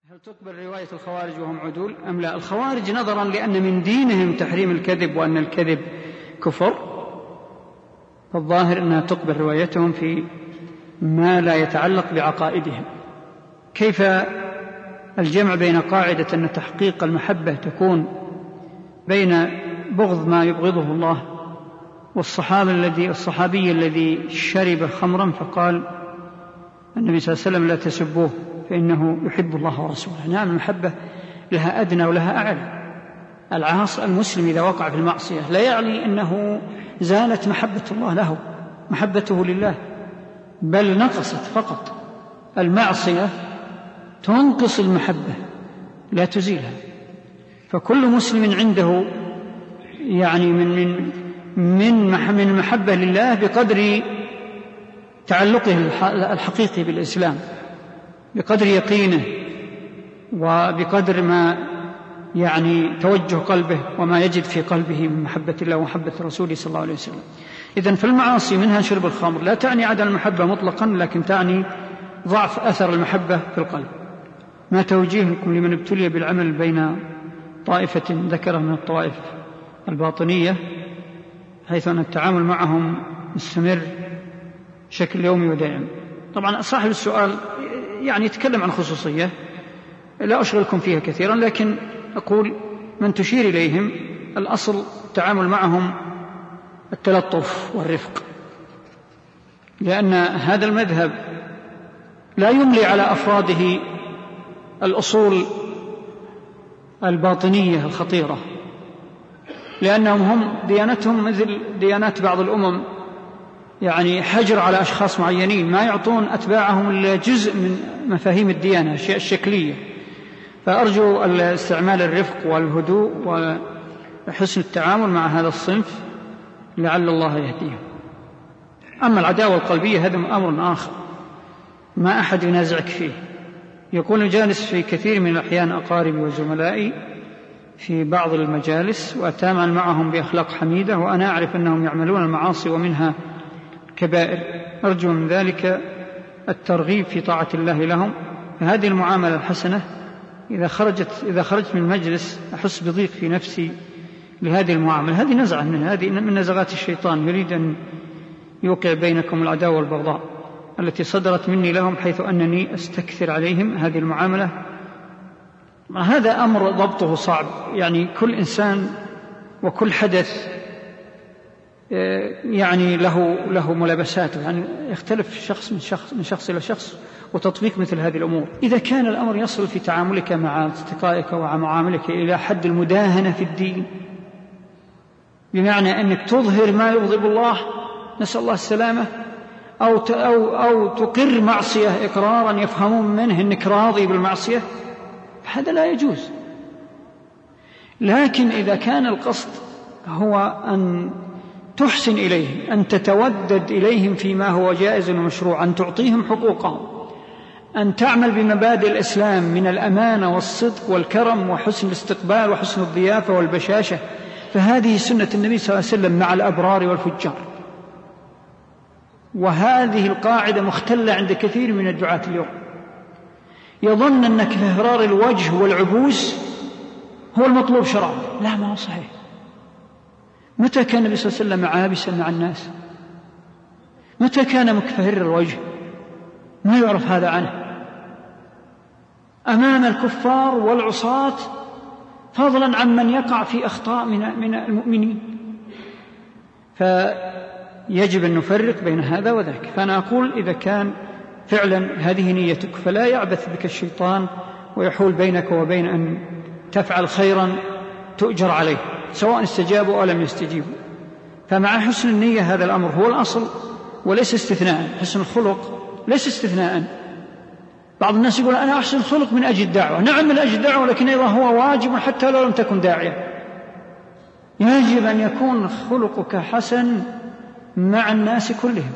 هل تقبل رواية الخوارج وهم عدول أم لا؟ الخوارج نظرا لأن من دينهم تحريم الكذب وأن الكذب كفر، فالظاهر أنها تقبل روايتهم في ما لا يتعلق بعقائدهم. كيف الجمع بين قاعدة أن تحقيق المحبة تكون بين بغض ما يبغضه الله والصحابي الذي شرب خمرا فقال النبي صلى الله عليه وسلم لا تسبوه فإنه يحب الله ورسوله؟ نعم، المحبة لها أدنى ولها أعلى. العاصي المسلم إذا وقع في المعصية لا يعني أنه زالت محبة الله له، محبته لله، بل نقصت فقط. المعصية تنقص المحبة لا تزيلها. فكل مسلم عنده يعني من المحبة لله بقدر تعلقه الحقيقي بالإسلام، بقدر يقينه وبقدر ما يعني توجه قلبه وما يجد في قلبه من محبة الله ومحبة رسوله صلى الله عليه وسلم. إذن فالمعاصي منها شرب الخمر لا تعني عدم المحبة مطلقا، لكن تعني ضعف أثر المحبة في القلب. ما توجيهكم لمن ابتلي بالعمل بين طائفة ذكرها من الطوائف الباطنية، حيث أن التعامل معهم مستمر بشكل يومي ودائم؟ طبعا صاحب السؤال يعني يتكلم عن خصوصية لا أشغلكم فيها كثيرا، لكن أقول من تشير إليهم الأصل التعامل معهم التلطف والرفق، لأن هذا المذهب لا يملي على أفراده الأصول الباطنية الخطيرة، لأنهم هم ديانتهم مثل ديانات بعض الأمم، يعني حجر على أشخاص معينين، ما يعطون أتباعهم إلا جزء من مفاهيم الديانة الشكلية. فأرجو استعمال الرفق والهدوء وحسن التعامل مع هذا الصنف لعل الله يهديهم. أما العداوة القلبية هذا أمر آخر ما أحد ينازعك فيه. يكون جالس في كثير من الأحيان أقاربي وزملائي في بعض المجالس وأتعامل معهم بأخلاق حميدة وأنا أعرف أنهم يعملون المعاصي ومنها كبائر، أرجو من ذلك الترغيب في طاعة الله لهم. هذه المعاملة الحسنة إذا خرجت من المجلس أحس بضيق في نفسي لهذه المعاملة. هذه نزعة من نزغات الشيطان، يريد أن يوقع بينكم العداوة والبغضاء التي صدرت مني لهم، حيث أنني أستكثر عليهم هذه المعاملة. هذا أمر ضبطه صعب، يعني كل إنسان وكل حدث يعني له ملابساته، يعني يختلف شخص من شخص إلى شخص وتطبيق مثل هذه الأمور. إذا كان الأمر يصل في تعاملك مع أصدقائك ومعاملك إلى حد المداهنة في الدين، بمعنى أنك تظهر ما يغضب الله، نسأل الله السلامة، أو تقر معصية إقرارا يفهمون منه أنك راضي بالمعصية، هذا لا يجوز. لكن إذا كان القصد هو أن تحسن إليهم، أن تتودد إليهم فيما هو جائز ومشروع، أن تعطيهم حقوقهم، أن تعمل بمبادئ الإسلام من الأمانة والصدق والكرم وحسن الاستقبال وحسن الضيافة والبشاشة، فهذه سنة النبي صلى الله عليه وسلم مع الأبرار والفجار. وهذه القاعدة مختلة عند كثير من الدعاة اليوم، يظن أن كفرار الوجه والعبوس هو المطلوب شرعا. لا، ما هو صحيح. متى كان النبي صلى الله عليه وسلم عابسا مع الناس؟ متى كان مكفهر الوجه؟ ما يعرف هذا عنه أمام الكفار والعصاة، فضلا عن من يقع في أخطاء من المؤمنين. فيجب أن نفرق بين هذا وذاك. فأنا أقول إذا كان فعلا هذه نيتك فلا يعبث بك الشيطان ويحول بينك وبين أن تفعل خيرا تؤجر عليه، سواء استجابوا أو لم يستجيبوا. فمع حسن النية هذا الأمر هو الأصل وليس استثناء. حسن الخلق ليس استثناء. بعض الناس يقول أنا أحسن الخلق من أجل الدعوة. نعم، من أجل الدعوة، لكن أيضا هو واجب حتى لو لم تكن داعية. يجب أن يكون خلقك حسن مع الناس كلهم.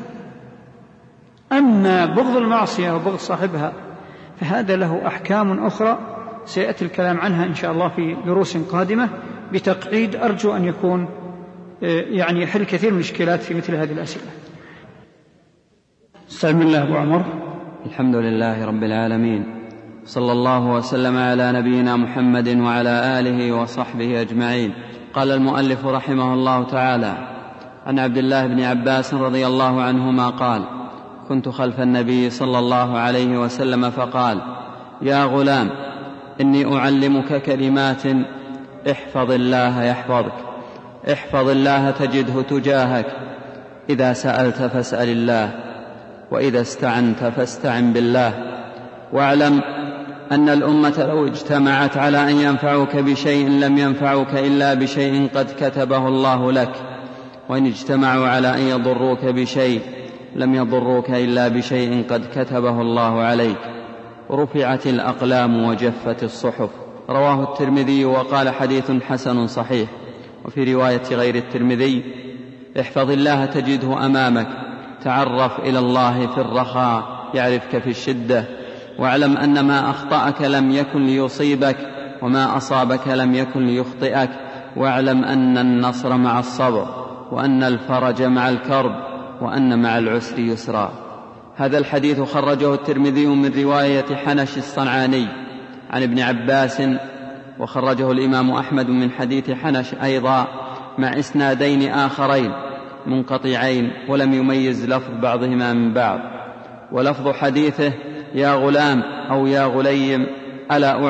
أما بغض المعصية وبغض صاحبها فهذا له أحكام أخرى سيأتي الكلام عنها إن شاء الله في دروس قادمة بتقعيد أرجو أن يكون يعني يحل كثير من المشكلات في مثل هذه الأسئلة. استعمل الله أبو عمر. الحمد لله رب العالمين، صلى الله وسلم على نبينا محمد وعلى آله وصحبه أجمعين. قال المؤلف رحمه الله تعالى: عن عبد الله بن عباس رضي الله عنهما قال: كنت خلف النبي صلى الله عليه وسلم فقال: يا غلام، إني أعلمك كلمات احفظ الله يحفظك، احفظ الله تجده تجاهك، إذا سألت فاسأل الله، وإذا استعنت فاستعن بالله، واعلم أن الأمة لو اجتمعت على أن ينفعوك بشيء لم ينفعوك إلا بشيء قد كتبه الله لك، وإن اجتمعوا على أن يضروك بشيء لم يضروك إلا بشيء قد كتبه الله عليك. رفعت الأقلام وجفت الصحف. رواه الترمذي وقال حديث حسن صحيح. وفي رواية غير الترمذي: احفظ الله تجده أمامك، تعرف إلى الله في الرخاء يعرفك في الشدة، واعلم أن ما أخطأك لم يكن ليصيبك، وما أصابك لم يكن ليخطئك، واعلم أن النصر مع الصبر، وأن الفرج مع الكرب، وأن مع العسر يسرا. هذا الحديث خرجه الترمذي من رواية حنش الصنعاني عن ابن عباس، وخرجه الإمام أحمد من حديث حنش أيضا مع إسنادين آخرين منقطعين، ولم يميز لفظ بعضهما من بعض. ولفظ حديثه: يا غلام أو يا غليم، ألا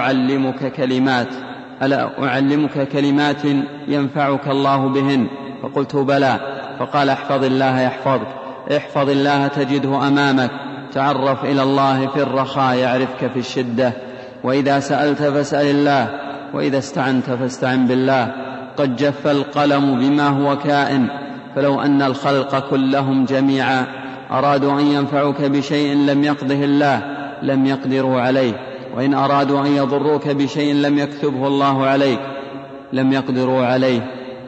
أعلمك كلمات ينفعك الله بهن؟ فقلت: بلى. فقال: احفظ الله يحفظك، احفظ الله تجده أمامك، تعرف إلى الله في الرخاء يعرفك في الشدة، وإذا سألت فاسأل الله، وإذا استعنت فاستعن بالله. قد جف القلم بما هو كائن، فلو أن الخلق كلهم جميعا أرادوا أن ينفعوك بشيء لم يقضه الله لم يقدروا عليه، وإن أرادوا أن يضروك بشيء لم يكتبه الله عليك لم يقدروا عليه.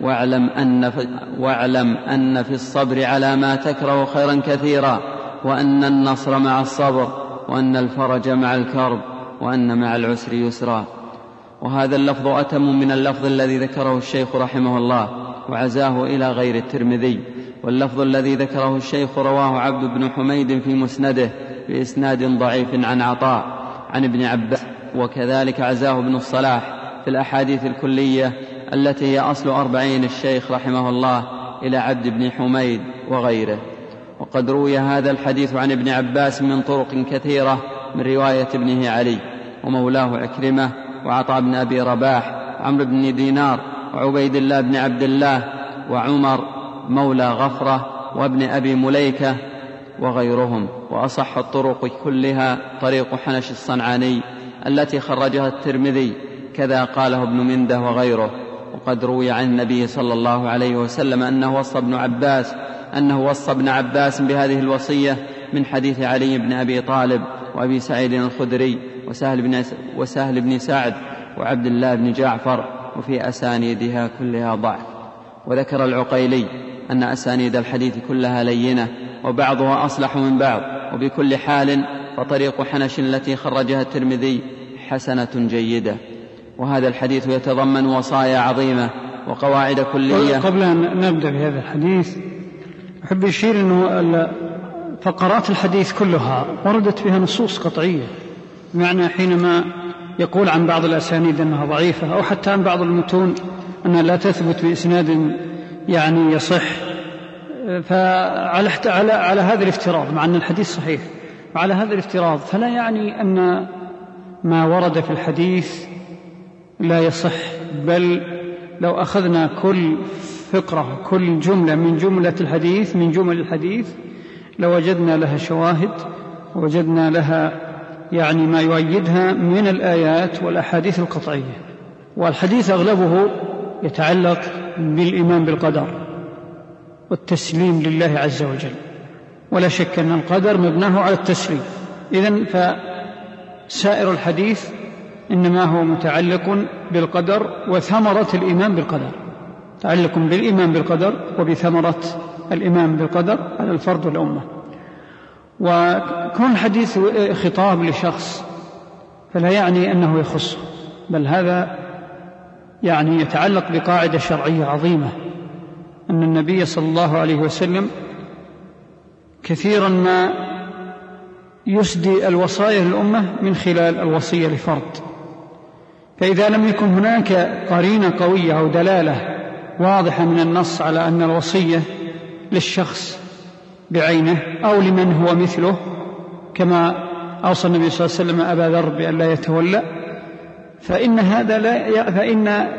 واعلم أن في الصبر على ما تكره خيرا كثيرا، وأن النصر مع الصبر، وأن الفرج مع الكرب، وأن مع العسر يسرا. وهذا اللفظ أتم من اللفظ الذي ذكره الشيخ رحمه الله وعزاه إلى غير الترمذي. واللفظ الذي ذكره الشيخ رواه عبد بن حميد في مسنده بإسناد ضعيف عن عطاء عن ابن عباس، وكذلك عزاه ابن الصلاح في الأحاديث الكلية التي هي أصل 40 الشيخ رحمه الله إلى عبد بن حميد وغيره. وقد روي هذا الحديث عن ابن عباس من طرق كثيرة من رواية ابنه علي ومولاه عكرمة وعطاء بن أبي رباح وعمرو بن دينار وعبيد الله بن عبد الله وعمر مولى غفرة وابن أبي مليكة وغيرهم. وأصح الطرق كلها طريق حنش الصنعاني التي خرجها الترمذي، كذا قاله ابن منده وغيره. وقد روي عن النبي صلى الله عليه وسلم أنه وصى ابن عباس بهذه الوصية من حديث علي بن أبي طالب وأبي سعيد الخدري وسهل بن سعد وعبد الله بن جعفر، وفي أسانيدها كلها ضعف. وذكر العقيلي أن أسانيد الحديث كلها لينة وبعضها أصلح من بعض. وبكل حال فطريق حنش التي خرجها الترمذي حسنة جيدة. وهذا الحديث يتضمن وصايا عظيمة وقواعد كلية. قبل أن نبدأ بهذا الحديث أحب أشير أنه فقرات الحديث كلها وردت بها نصوص قطعية، بمعنى حينما يقول عن بعض الأسانيد أنها ضعيفة، أو حتى عن بعض المتون أنها لا تثبت بإسناد يعني يصح، فعلى هذا الافتراض، مع أن الحديث صحيح، وعلى هذا الافتراض فلا يعني أن ما ورد في الحديث لا يصح، بل لو أخذنا كل فقرة كل جملة من جمل الحديث لوجدنا لها شواهد، ووجدنا لها يعني ما يؤيدها من الآيات والأحاديث القطعية. والحديث أغلبه يتعلق بالإيمان بالقدر والتسليم لله عز وجل، ولا شك أن القدر مبناه على التسليم. إذن فسائر الحديث إنما هو متعلق بالقدر وثمرة الإيمان بالقدر، تعلق بالإيمان بالقدر وبثمرة الإيمان بالقدر على الفرد والأمة. وكون الحديث خطاب لشخص فلا يعني أنه يخصه، بل هذا يعني يتعلق بقاعدة شرعية عظيمة، أن النبي صلى الله عليه وسلم كثيرا ما يسدي الوصايا للأمة من خلال الوصية لفرد. فإذا لم يكن هناك قرينة قوية أو دلالة واضحة من النص على أن الوصية للشخص بعينه أو لمن هو مثله، كما أوصى النبي صلى الله عليه وسلم أبا ذر بأن لا يتولى، فإن هذا فإن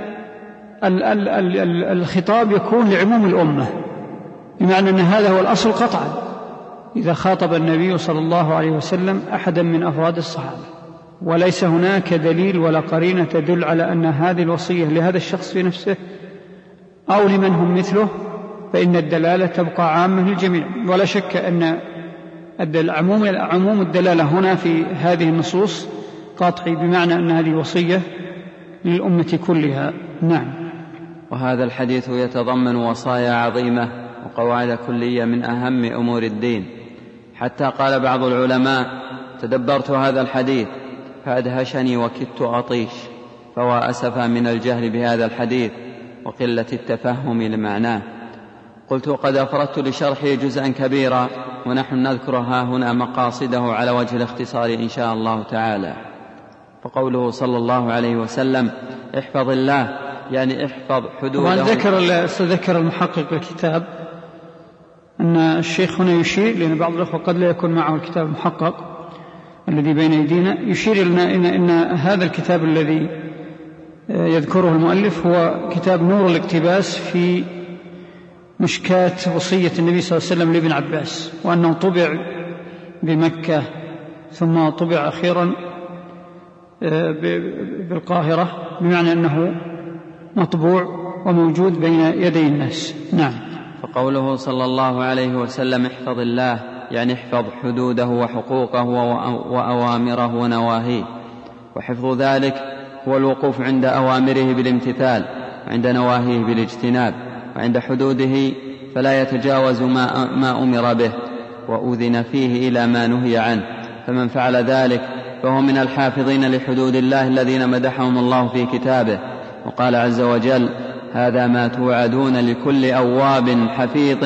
الخطاب يكون لعموم الأمة، بمعنى أن هذا هو الأصل قطعا إذا خاطب النبي صلى الله عليه وسلم أحدا من أفراد الصحابة، وليس هناك دليل ولا قرينة تدل على أن هذه الوصية لهذا الشخص في نفسه أو لمن هم مثله، فإن الدلالة تبقى عامة للجميع. ولا شك أن عموم الدلالة هنا في هذه النصوص قاطعي، بمعنى أن هذه وصية للأمة كلها. نعم. وهذا الحديث يتضمن وصايا عظيمة وقواعد كلية من أهم أمور الدين، حتى قال بعض العلماء: تدبرت هذا الحديث فأدهشني وكدت أطيش، فوا أسفا من الجهل بهذا الحديث وقلة التفهم لمعناه. قلت: قد أفردت لشرحه جزءا كبيرا، ونحن نذكرها هنا مقاصده على وجه الاختصار إن شاء الله تعالى. فقوله صلى الله عليه وسلم: احفظ الله، يعني احفظ حدوده. ذكر المحقق الكتاب أن الشيخ هنا يشير، لأن بعض الأخوة قد لا يكون معه الكتاب المحقق الذي بين أيدينا، يشير إن هذا الكتاب الذي يذكره المؤلف هو كتاب نور الاقتباس في مشكاة وصية النبي صلى الله عليه وسلم لابن عباس، وأنه طبع بمكة ثم طبع أخيرا بالقاهرة، بمعنى أنه مطبوع وموجود بين يدي الناس. نعم. فقوله صلى الله عليه وسلم: احفظ الله، يعني احفظ حدوده وحقوقه وأوامره ونواهيه، وحفظ ذلك هو الوقوف عند أوامره بالامتثال، وعند نواهيه بالاجتناب، وعند حدوده فلا يتجاوز ما أمر به، وأذن فيه إلى ما نهي عنه، فمن فعل ذلك فهو من الحافظين لحدود الله الذين مدحهم الله في كتابه. وقال عز وجل: هذا ما توعدون لكل أواب حفيظ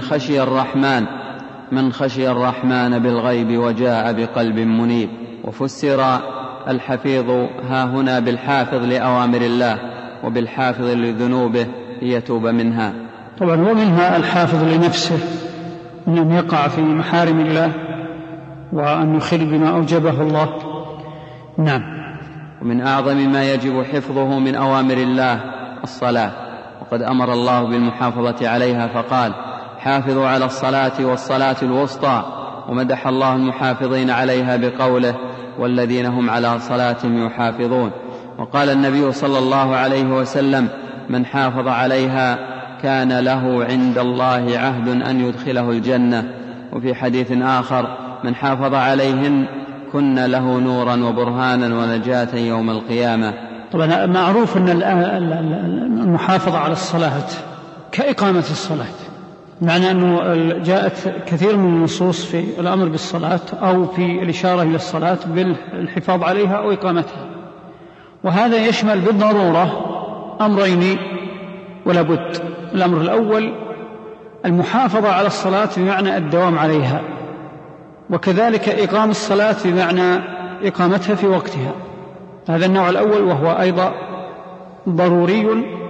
من خشي الرحمن بالغيب وجاء بقلب منيب. وفسر الحفيظ ها هنا بالحافظ لأوامر الله، وبالحافظ لذنوبه ليتوب منها. طبعا ومنها الحافظ لنفسه، أن يقع في محارم الله وأن يخل بما أوجبه الله. نعم. ومن أعظم ما يجب حفظه من أوامر الله الصلاة، وقد أمر الله بالمحافظة عليها فقال: حافظوا على الصلاة والصلاة الوسطى، ومدح الله المحافظين عليها بقوله: والذين هم على صلاتهم يحافظون. وقال النبي صلى الله عليه وسلم: من حافظ عليها كان له عند الله عهد أن يدخله الجنة. وفي حديث آخر: من حافظ عليهن كن له نورا وبرهانا ونجاة يوم القيامة. طبعا معروف أن المحافظة على الصلاة كإقامة الصلاة، معنى أنه جاءت كثير من النصوص في الأمر بالصلاة أو في الإشارة إلى الصلاة بالحفاظ عليها أو إقامتها، وهذا يشمل بالضرورة أمرين ولا بد. الأمر الأول المحافظة على الصلاة بمعنى الدوام عليها، وكذلك إقام الصلاة بمعنى إقامتها في وقتها. هذا النوع الأول، وهو أيضا ضروري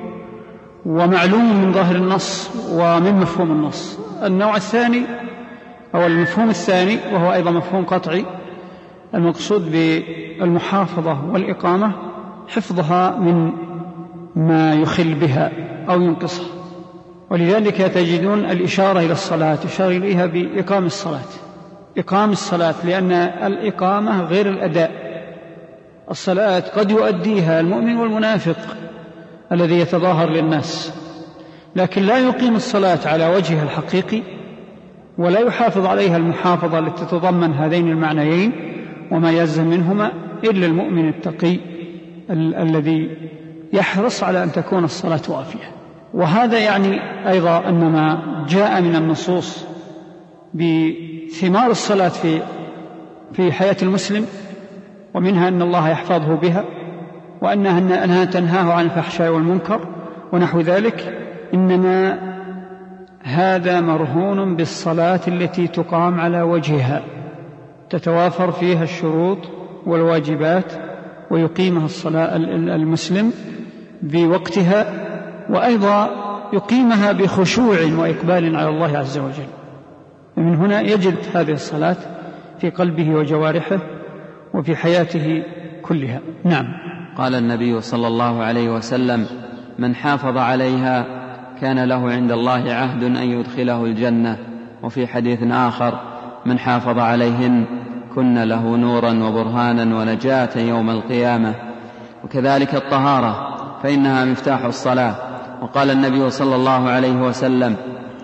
ومعلوم من ظاهر النص ومن مفهوم النص. النوع الثاني أو المفهوم الثاني، وهو أيضا مفهوم قطعي، المقصود بالمحافظة والإقامة حفظها من ما يخل بها أو ينقصها. ولذلك تجدون الإشارة إلى الصلاة يشار إليها بإقام الصلاة، إقام الصلاة، لأن الإقامة غير الأداء. الصلاة قد يؤديها المؤمن والمنافق الذي يتظاهر للناس، لكن لا يقيم الصلاة على وجهها الحقيقي ولا يحافظ عليها المحافظة التي تتضمن هذين المعنيين وما يلزم منهما إلا المؤمن التقي الذي يحرص على أن تكون الصلاة وافية. وهذا يعني أيضا أن ما جاء من النصوص بثمار الصلاة في حياة المسلم، ومنها أن الله يحفظه بها، وأنها تنهاه عن الفحشاء والمنكر ونحو ذلك، إنما هذا مرهون بالصلاة التي تقام على وجهها، تتوافر فيها الشروط والواجبات ويقيمها الصلاة المسلم بوقتها، وأيضا يقيمها بخشوع وإقبال على الله عز وجل. ومن هنا يجد هذه الصلاة في قلبه وجوارحه وفي حياته كلها. نعم. قال النبي صلى الله عليه وسلم: من حافظ عليها كان له عند الله عهد أن يدخله الجنة. وفي حديث آخر: من حافظ عليهن كن له نورا وبرهانا ونجاة يوم القيامة. وكذلك الطهارة فإنها مفتاح الصلاة. وقال النبي صلى الله عليه وسلم: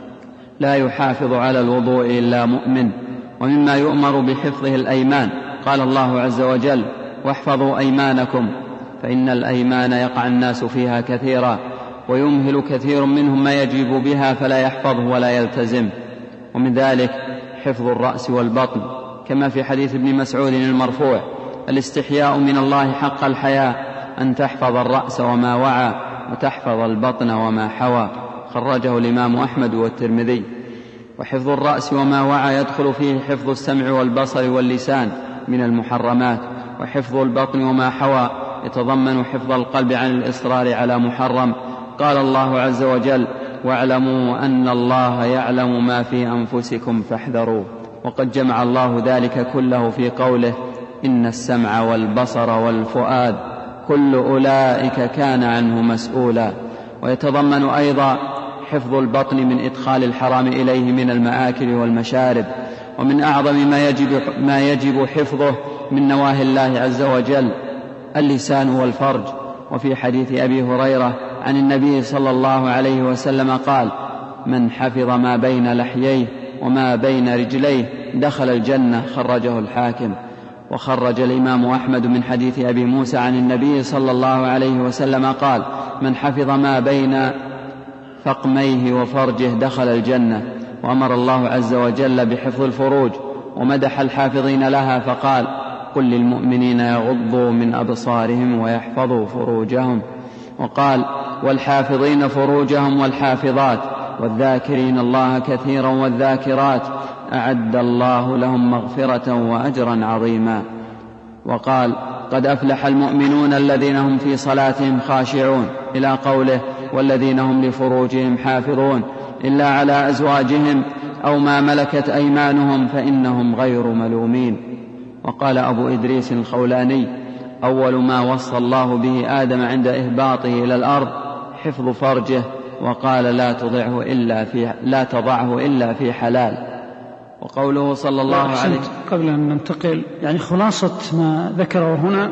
لا يحافظ على الوضوء إلا مؤمن. ومما يؤمر بحفظه الأيمان، قال الله عز وجل: واحفظوا أيمانكم فإن الأيمان يقع الناس فيها كثيرا ويمهل كثير منهم ما يجب بها فلا يحفظه ولا يلتزم. ومن ذلك حفظ الرأس والبطن، كما في حديث ابن مسعود المرفوع: الاستحياء من الله حق الحياء أن تحفظ الرأس وما وعى وتحفظ البطن وما حوى. خرجه الإمام أحمد والترمذي. وحفظ الرأس وما وعى يدخل فيه حفظ السمع والبصر واللسان من المحرمات، وحفظ البطن وما حوى يتضمن حفظ القلب عن الإصرار على محرم. قال الله عز وجل: واعلموا أن الله يعلم ما في أنفسكم فاحذروه. وقد جمع الله ذلك كله في قوله: إن السمع والبصر والفؤاد كل أولئك كان عنه مسؤولا. ويتضمن أيضا حفظ البطن من إدخال الحرام إليه من المآكل والمشارب. ومن أعظم ما يجب حفظه من نواهي الله عز وجل اللسان والفرج. وفي حديث أبي هريرة عن النبي صلى الله عليه وسلم قال: من حفظ ما بين لحييه وما بين رجليه دخل الجنة. خرجه الحاكم. وخرج الإمام أحمد من حديث أبي موسى عن النبي صلى الله عليه وسلم قال: من حفظ ما بين فقميه وفرجه دخل الجنة. وأمر الله عز وجل بحفظ الفروج ومدح الحافظين لها فقال: قل للمؤمنين يغضوا من أبصارهم ويحفظوا فروجهم. وقال: والحافظين فروجهم والحافظات والذاكرين الله كثيرا والذاكرات أعد الله لهم مغفرة وأجرا عظيما. وقال: قد أفلح المؤمنون الذين هم في صلاتهم خاشعون، إلى قوله: والذين هم لفروجهم حافظون إلا على أزواجهم أو ما ملكت أيمانهم فإنهم غير ملومين. وقال أبو إدريس الخولاني: أول ما وصى الله به آدم عند إهباطه إلى الأرض حفظ فرجه، وقال: لا تضعه إلا في حلال. وقوله صلى الله عليه وسلم. قبل أن ننتقل، يعني خلاصة ما ذكره هنا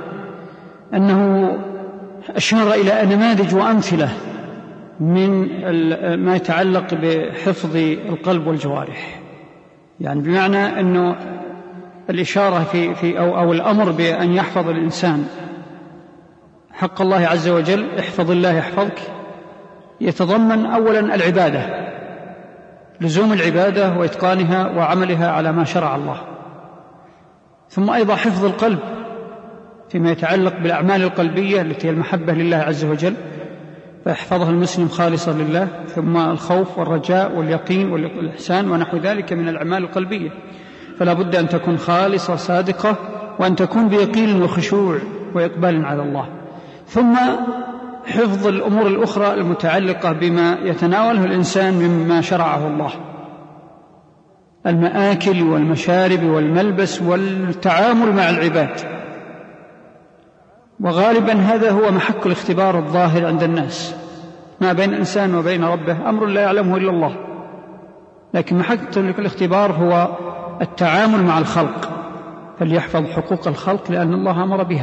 أنه أشار إلى نماذج وأمثلة من ما يتعلق بحفظ القلب والجوارح، يعني بمعنى أنه الإشارة أو الأمر بأن يحفظ الإنسان حق الله عز وجل، احفظ الله يحفظك، يتضمن أولا العبادة، لزوم العبادة وإتقانها وعملها على ما شرع الله. ثم أيضا حفظ القلب فيما يتعلق بالأعمال القلبية التي هي المحبة لله عز وجل، فيحفظها المسلم خالصا لله. ثم الخوف والرجاء واليقين والإحسان ونحو ذلك من الأعمال القلبية، فلا بد أن تكون خالصة صادقة، وأن تكون بيقين وخشوع وإقبال على الله. ثم حفظ الأمور الأخرى المتعلقة بما يتناوله الإنسان مما شرعه الله، المآكل والمشارب والملبس والتعامل مع العباد. وغالبا هذا هو محك الاختبار الظاهر عند الناس، ما بين الإنسان وبين ربه أمر لا يعلمه إلا الله، لكن محك الاختبار هو التعامل مع الخلق، فليحفظ حقوق الخلق لأن الله أمر بها.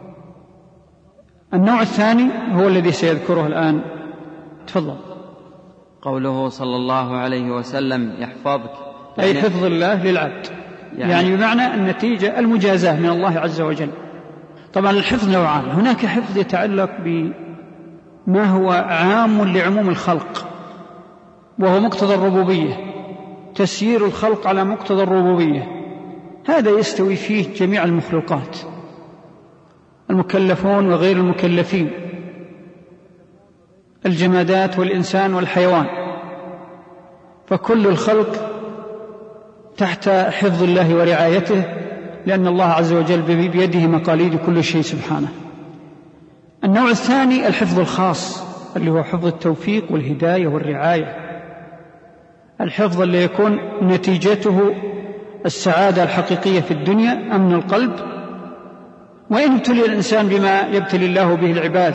النوع الثاني هو الذي سيذكره الآن. تفضل. قوله صلى الله عليه وسلم يحفظك، أي حفظ الله للعبد، يعني بمعنى النتيجة المجازاة من الله عز وجل. طبعا الحفظ نوعان، هناك حفظ يتعلق بما هو عام لعموم الخلق وهو مقتضى الربوبية، تسيير الخلق على مقتضى الربوبية، هذا يستوي فيه جميع المخلوقات، المكلفون وغير المكلفين، الجمادات والإنسان والحيوان، فكل الخلق تحت حفظ الله ورعايته لأن الله عز وجل بيده مقاليد كل شيء سبحانه. النوع الثاني الحفظ الخاص اللي هو حفظ التوفيق والهداية والرعاية، الحفظ اللي يكون نتيجته السعادة الحقيقية في الدنيا، أمن القلب، وإن ابتلي الإنسان بما يبتلي الله به العباد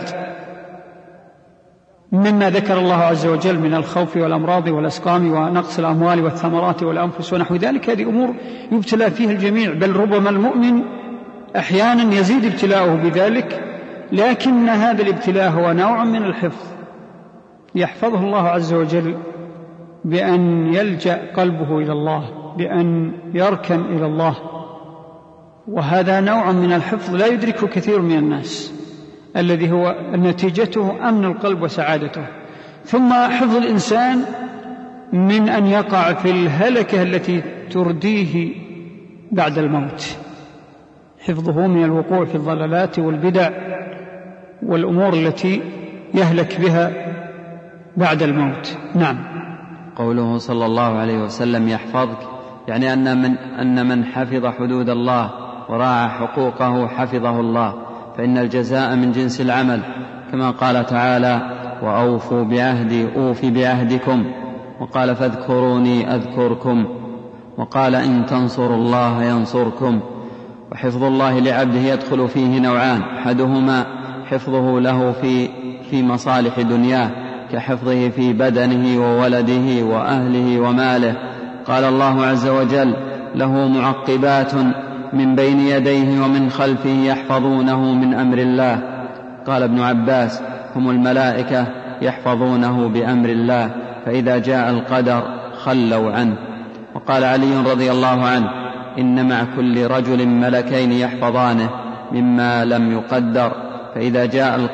مما ذكر الله عز وجل من الخوف والأمراض والأسقام ونقص الأموال والثمرات والأنفس ونحو ذلك، هذه أمور يبتلى فيها الجميع، بل ربما المؤمن أحيانا يزيد ابتلاؤه بذلك، لكن هذا الابتلاء هو نوع من الحفظ يحفظه الله عز وجل بأن يلجأ قلبه إلى الله، بأن يركن إلى الله، وهذا نوع من الحفظ لا يدركه كثير من الناس، الذي هو نتيجته أمن القلب وسعادته. ثم حفظ الإنسان من أن يقع في الهلكة التي ترديه بعد الموت، حفظه من الوقوع في الضلالات والبدع والأمور التي يهلك بها بعد الموت. نعم. قوله صلى الله عليه وسلم يحفظك، يعني أن من حفظ حدود الله وراعى حقوقه حفظه الله، فإن الجزاء من جنس العمل، كما قال تعالى وأوفوا بعهدي أوف بعهدكم، وقال فاذكروني أذكركم، وقال إن تنصروا الله ينصركم. وحفظ الله لعبده يدخل فيه نوعان، أحدهما حفظه له في مصالح دنياه كحفظه في بدنه وولده وأهله وماله. قال الله عز وجل له معقبات من بين يديه ومن خلفه يحفظونه من أمر الله. قال ابن عباس هم الملائكة يحفظونه بأمر الله، فإذا جاء القدر خلوا عنه. وقال علي رضي الله عنه إن مع كل رجل ملكين يحفظانه مما لم يقدر، فإذا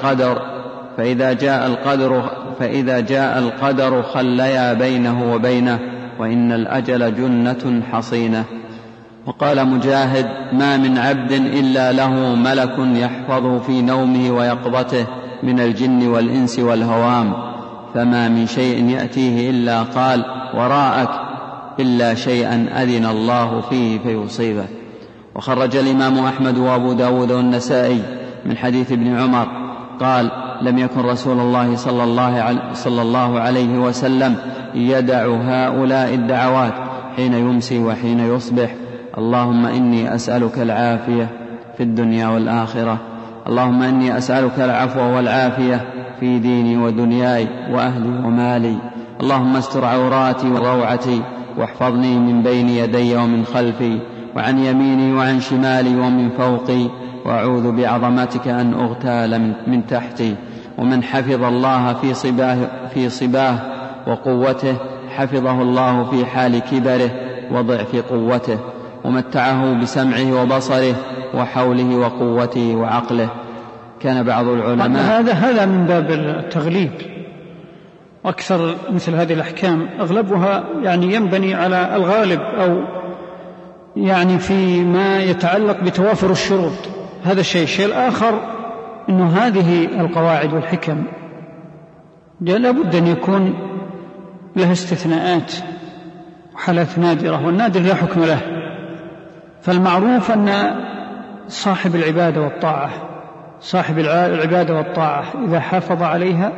جاء القدر خليا بينه وبينه، وإن الأجل جنة حصينة. وقال مجاهد ما من عبد إلا له ملك يحفظه في نومه ويقظته من الجن والإنس والهوام، فما من شيء يأتيه إلا قال وراءك إلا شيئا أذن الله فيه فيصيبه. وخرج الإمام أحمد وأبو داود والنسائي من حديث ابن عمر قال لم يكن رسول الله صلى الله عليه وسلم يدع هؤلاء الدعوات حين يمسي وحين يصبح: اللهم إني أسألك العافية في الدنيا والآخرة، اللهم إني أسألك العفو والعافية في ديني ودنياي وأهلي ومالي، اللهم استر عوراتي وروعتي، واحفظني من بين يدي ومن خلفي وعن يميني وعن شمالي ومن فوقي، وأعوذ بعظمتك أن أغتال من تحتي. ومن حفظ الله في صباه وقوته حفظه الله في حال كبره وضعف قوته، ومتعه بسمعه وبصره وحوله وقوته وعقله. كان بعض العلماء هذا من باب التغليب، أكثر مثل هذه الأحكام أغلبها يعني ينبني على الغالب، أو يعني فيما يتعلق بتوافر الشروط. هذا الشيء الآخر أنه هذه القواعد والحكم لابد أن يكون لها استثناءات وحالات نادرة، والنادر لا حكم له. فالمعروف أن صاحب العبادة والطاعة إذا حافظ عليها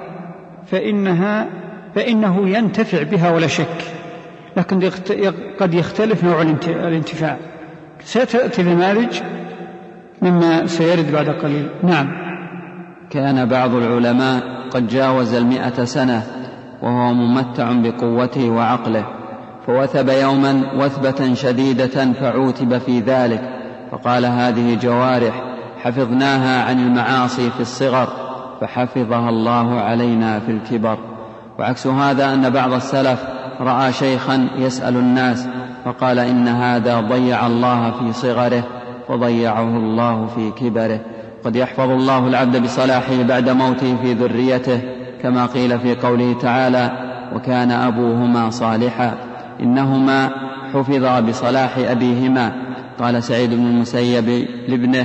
فإنه ينتفع بها ولا شك، لكن قد يختلف نوع الانتفاع. ستأتي بنماذج مما سيرد بعد قليل. نعم. كان بعض العلماء قد جاوز 100 سنة وهو ممتع بقوته وعقله، فوثب يوما وثبة شديدة فعوتب في ذلك، فقال هذه جوارح حفظناها عن المعاصي في الصغر فحفظها الله علينا في الكبر. وعكس هذا أن بعض السلف رأى شيخا يسأل الناس فقال إن هذا ضيع الله في صغره وضيعه الله في كبره. قد يحفظ الله العبد بصلاحه بعد موته في ذريته، كما قيل في قوله تعالى وكان أبوهما صالحا، إنهما حفظا بصلاح أبيهما. قال سعيد بن المسيب لابنه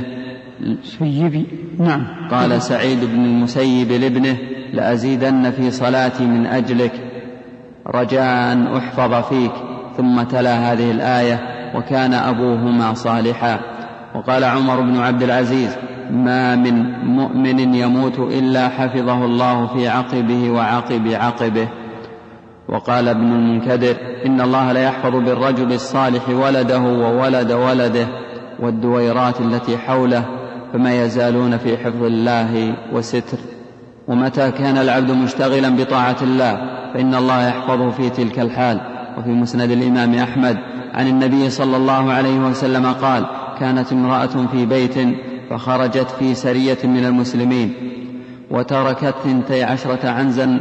قال سعيد بن المسيب لابنه لأزيدن في صلاتي من أجلك رجاء أن أحفظ فيك، ثم تلا هذه الآية وكان أبوهما صالحا. وقال عمر بن عبد العزيز: ما من مؤمن يموت إلا حفظه الله في عقبه وعقب عقبه. وقال ابن المنكدر: إن الله لا يحفظ بالرجل الصالح ولده وولد ولده والدويرات التي حوله، فما يزالون في حفظ الله وستر. ومتى كان العبد مشتغلا بطاعة الله فإن الله يحفظه في تلك الحال. وفي مسند الإمام أحمد عن النبي صلى الله عليه وسلم قال: كانت امرأة في بيت فخرجت في سرية من المسلمين وتركت 12 عنزا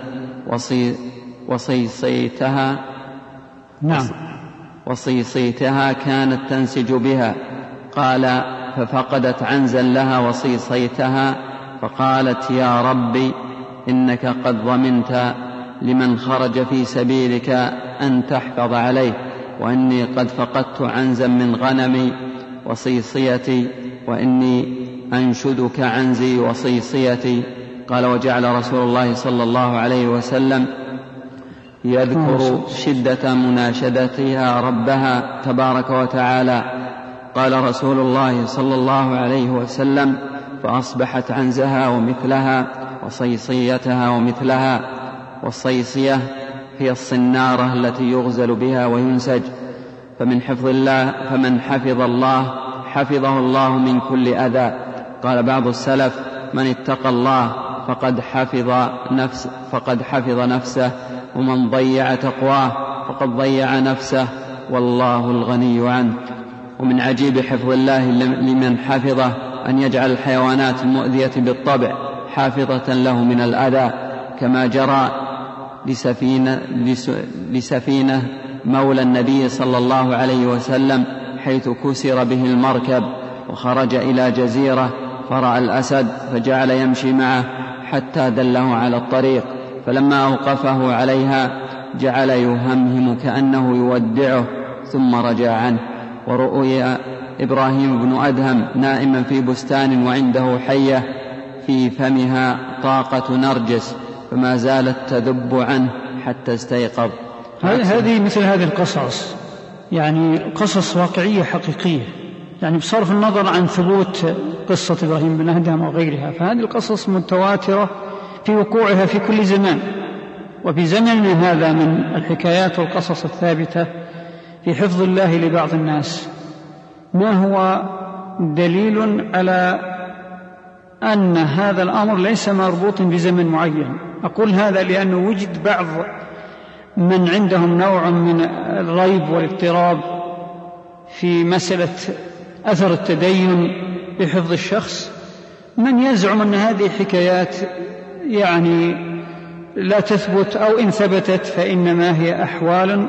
وصيصيتها كانت تنسج بها. قال: ففقدت عنزا لها وصيصيتها، فقالت: يا ربي إنك قد ضمنت لمن خرج في سبيلك أن تحفظ عليه، وإني قد فقدت عنزا من غنمي وصيصيتي، وإني أنشدك عنزي وصيصيتي. قال: وجعل رسول الله صلى الله عليه وسلم يذكر شدة مناشدتها ربها تبارك وتعالى. قال رسول الله صلى الله عليه وسلم: فأصبحت عنزها ومثلها وصيصيتها ومثلها. والصيصية هي الصنارة التي يغزل بها وينسج. فمن حفظ الله حفظه الله من كل أذى. قال بعض السلف: من اتقى الله فقد حفظ نفسه، ومن ضيع تقواه فقد ضيع نفسه، والله الغني عنه. ومن عجيب حفظ الله لمن حفظه أن يجعل الحيوانات المؤذية بالطبع حافظة له من الأذى، كما جرى لسفينة مولى النبي صلى الله عليه وسلم، حيث كسر به المركب وخرج إلى جزيرة، فرأى الأسد فجعل يمشي معه حتى دله على الطريق، فلما أوقفه عليها جعل يهمهم كأنه يودعه ثم رجع عنه. ورؤي إبراهيم بن أدهم نائما في بستان وعنده حية في فمها طاقة نرجس، فما زالت تذب عنه حتى استيقظ. هذه مثل هذه القصص يعني قصص واقعية حقيقية، يعني بصرف النظر عن ثبوت قصة إبراهيم بن أدهم وغيرها، فهذه القصص متواترة في وقوعها في كل زمان. وفي زمننا هذا من الحكايات والقصص الثابتة في حفظ الله لبعض الناس ما هو دليل على أن هذا الأمر ليس مربوط بزمن معين. أقول هذا لأنه وجد بعض من عندهم نوع من الريب والاضطراب في مسألة أثر التدين بحفظ الشخص، من يزعم أن هذه حكايات يعني لا تثبت، أو إن ثبتت فإنما هي أحوال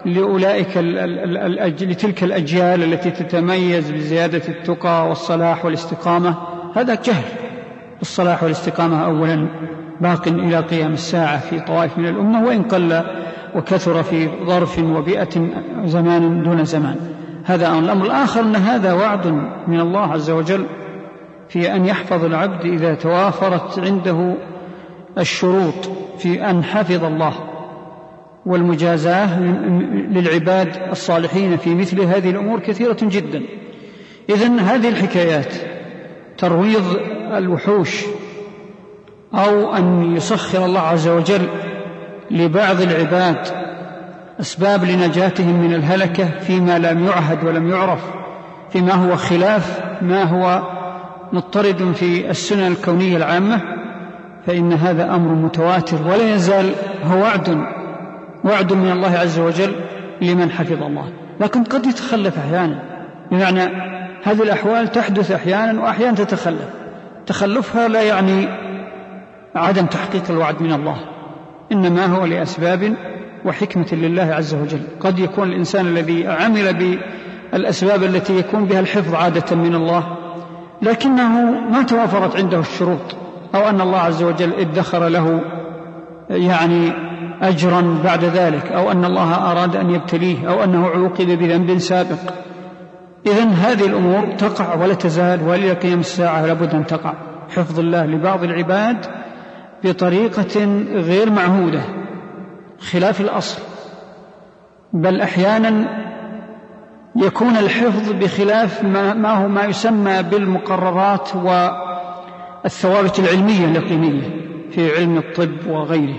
لتلك الأجيال التي تتميز بزيادة التقى والصلاح والاستقامة. هذا جهل. الصلاح والاستقامة أولا باق إلى قيام الساعة في طوائف من الأمة، وإن قل وكثر في ظرف وبيئة زمان دون زمان. هذا الأمر الآخر، أن هذا وعد من الله عز وجل في أن يحفظ العبد إذا توافرت عنده الشروط في أن حفظ الله، والمجازاة للعباد الصالحين في مثل هذه الأمور كثيرة جدا. إذن هذه الحكايات ترويض الوحوش، أو أن يسخر الله عز وجل لبعض العباد أسباب لنجاتهم من الهلكة فيما لم يعهد ولم يعرف، فيما هو خلاف ما هو مضطرد في السنن الكونية العامة، فإن هذا أمر متواتر ولا يزال هو وعد من الله عز وجل لمن حفظ الله. لكن قد يتخلف أحيانا، بمعنى هذه الأحوال تحدث أحيانا وأحيانا تتخلف. تخلفها لا يعني عدم تحقيق الوعد من الله، إنما هو لأسباب وحكمة لله عز وجل. قد يكون الإنسان الذي عمل بالأسباب التي يكون بها الحفظ عادة من الله، لكنه ما توافرت عنده الشروط، أو أن الله عز وجل ادخر له يعني أجرا بعد ذلك، أو أن الله أراد أن يبتليه، أو أنه عوقب بذنب سابق. إذن هذه الأمور تقع ولا تزال، وإلى قيام الساعة لابد أن تقع. حفظ الله لبعض العباد بطريقة غير معهودة خلاف الأصل، بل أحيانا يكون الحفظ بخلاف ما يسمى بالمقررات والثوابت العلمية اليقينية في علم الطب وغيره.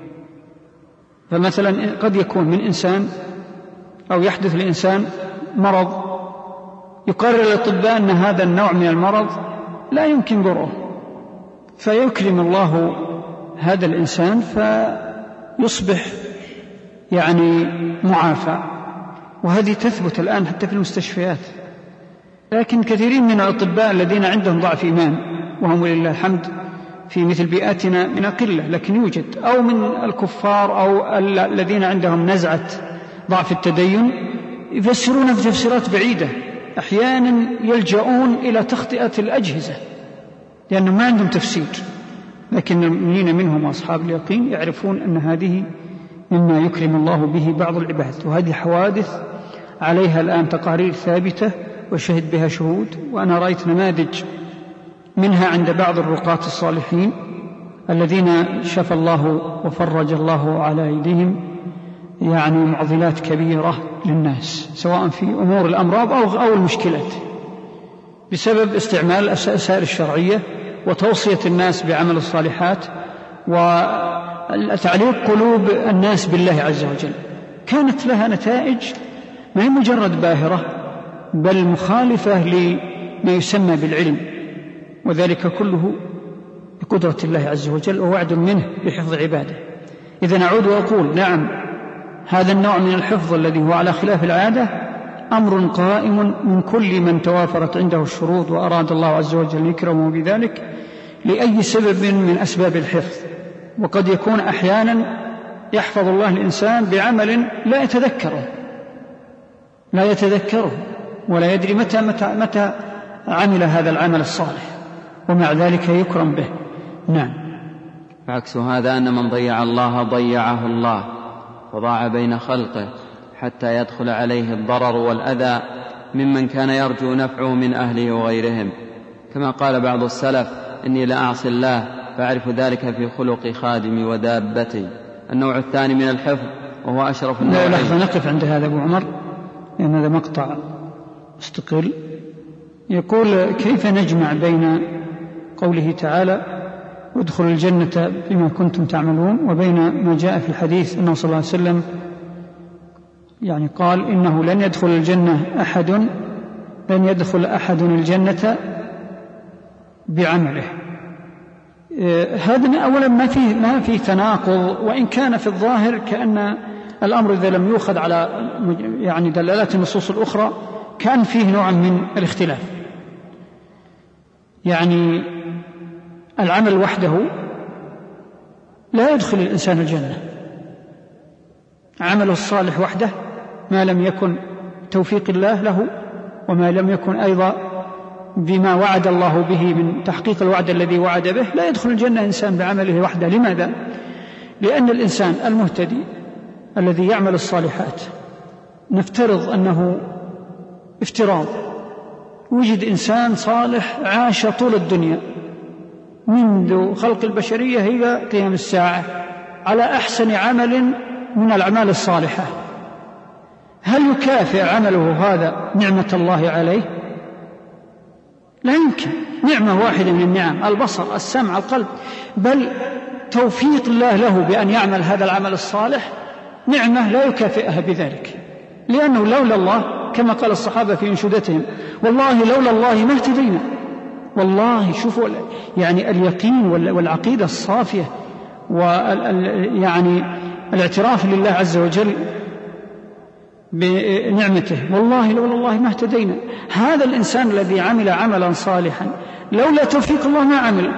فمثلا قد يكون من إنسان أو يحدث لإنسان مرض يقرر الأطباء أن هذا النوع من المرض لا يمكن برؤه، فيكرم الله هذا الإنسان فيصبح يعني معافى، وهذه تثبت الآن حتى في المستشفيات. لكن كثيرين من الأطباء الذين عندهم ضعف إيمان، وهم ولله الحمد في مثل بيئاتنا من قلة لكن يوجد، أو من الكفار أو الذين عندهم نزعة ضعف التدين، يفسرون بتفسيرات بعيدة، أحيانا يلجؤون إلى تخطئة الأجهزة لأنه ما عندهم تفسير. لكن المؤمنين منهم أصحاب اليقين يعرفون أن هذه مما يكرم الله به بعض العباد، وهذه حوادث عليها الآن تقارير ثابتة وشهد بها شهود، وأنا رأيت نماذج منها عند بعض الرقاة الصالحين الذين شفى الله وفرج الله على أيديهم يعني معضلات كبيرة للناس، سواء في أمور الأمراض أو المشكلات، بسبب استعمال الأسائل الشرعية وتوصية الناس بعمل الصالحات وتعليق قلوب الناس بالله عز وجل. كانت لها نتائج ما هي مجرد باهرة، بل مخالفة لما يسمى بالعلم، وذلك كله بقدرة الله عز وجل ووعد منه بحفظ عباده. إذا أعود وأقول نعم، هذا النوع من الحفظ الذي هو على خلاف العادة أمر قائم من كل من توافرت عنده الشروط وأراد الله عز وجل يكرمه بذلك لأي سبب من أسباب الحفظ. وقد يكون أحيانا يحفظ الله الإنسان بعمل لا يتذكره ولا يدري متى عمل هذا العمل الصالح، ومع ذلك يكرم به. نعم. عكس هذا أن من ضيع الله ضيعه الله، وضاع بين خلقه حتى يدخل عليه الضرر والأذى ممن كان يرجو نفعه من أهله وغيرهم، كما قال بعض السلف: إني لأعصي الله فأعرف ذلك في خلق خادمي ودابتي. النوع الثاني من الحفظ وهو أشرف النوعين. لحظة نقف عند هذا أبو عمر، لأن هذا مقطع مستقل. يقول: كيف نجمع بين قوله تعالى: ادخلوا الجنة بما كنتم تعملون، وبين ما جاء في الحديث أنه صلى الله عليه وسلم يعني قال: إنه لن يدخل أحد الجنة بعمله. هذا أولا ما في تناقض، وإن كان في الظاهر كأن الأمر إذا لم يؤخذ على يعني دلالات النصوص الأخرى كان فيه نوع من الاختلاف. يعني العمل وحده لا يدخل الإنسان الجنة، عمله الصالح وحده ما لم يكن توفيق الله له، وما لم يكن أيضا بما وعد الله به من تحقيق الوعد الذي وعد به، لا يدخل الجنة إنسان بعمله وحده. لماذا؟ لأن الإنسان المهتدي الذي يعمل الصالحات، نفترض أنه افتراض وجد إنسان صالح عاش طول الدنيا منذ خلق البشرية إلى قيام الساعة على أحسن عمل من الأعمال الصالحة، هل يكافئ عمله هذا نعمة الله عليه؟ لا يمكن. نعمة واحدة من النعم، البصر، السمع، القلب، بل توفيق الله له بأن يعمل هذا العمل الصالح نعمة لا يكافئها بذلك، لأنه لولا الله كما قال الصحابة في انشودتهم: والله لولا الله ما اهتدينا. والله شوفوا يعني اليقين والعقيدة الصافية يعني الاعتراف لله عز وجل بنعمته، والله لولا الله ما اهتدينا. هذا الإنسان الذي عمل عملا صالحا لولا توفيق الله ما عمل،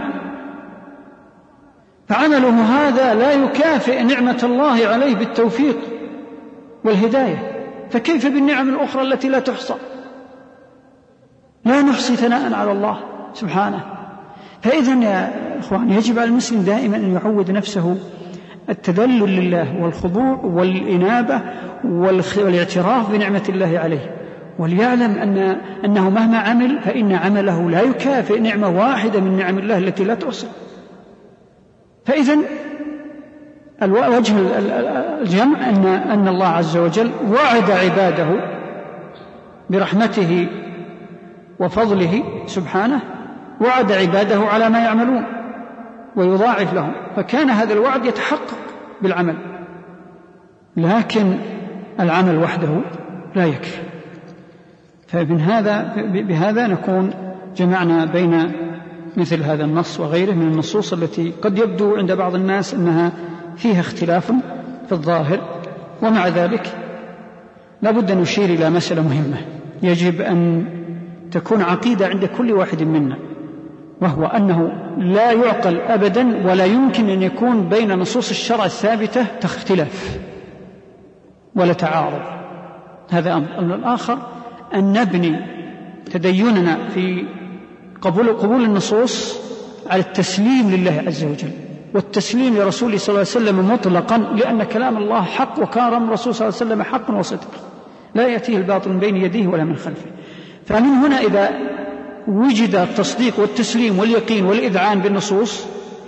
فعمله هذا لا يكافئ نعمة الله عليه بالتوفيق والهداية، فكيف بالنعم الأخرى التي لا تحصى؟ لا نحصي ثناء على الله سبحانه. فإذا يا إخوان يجب على المسلم دائما أن يعود نفسه التذلل لله والخضوع والإنابة والاعتراف بنعمة الله عليه، وليعلم أنه مهما عمل فإن عمله لا يكافئ نعمة واحدة من نعم الله التي لا تحصى. فإذا وجه الجمع أن الله عز وجل وعد عباده برحمته وفضله سبحانه وعد عباده على ما يعملون ويضاعف لهم، فكان هذا الوعد يتحقق بالعمل. لكن العمل وحده لا يكفي. بهذا نكون جمعنا بين مثل هذا النص وغيره من النصوص التي قد يبدو عند بعض الناس أنها فيها اختلاف في الظاهر، ومع ذلك لا بد أن نشير إلى مسألة مهمة يجب أن تكون عقيدة عند كل واحد منا، وهو أنه لا يعقل أبدا ولا يمكن أن يكون بين نصوص الشرع الثابتة اختلاف ولا تعارض. هذا أمر. الآخر أن نبني تديننا في قبول النصوص على التسليم لله عز وجل والتسليم لرسوله صلى الله عليه وسلم مطلقا، لأن كلام الله حق وكلام الرسول صلى الله عليه وسلم حق وصدق لا يأتيه الباطل من بين يديه ولا من خلفه. فمن هنا إذا وجد التصديق والتسليم واليقين والإذعان بالنصوص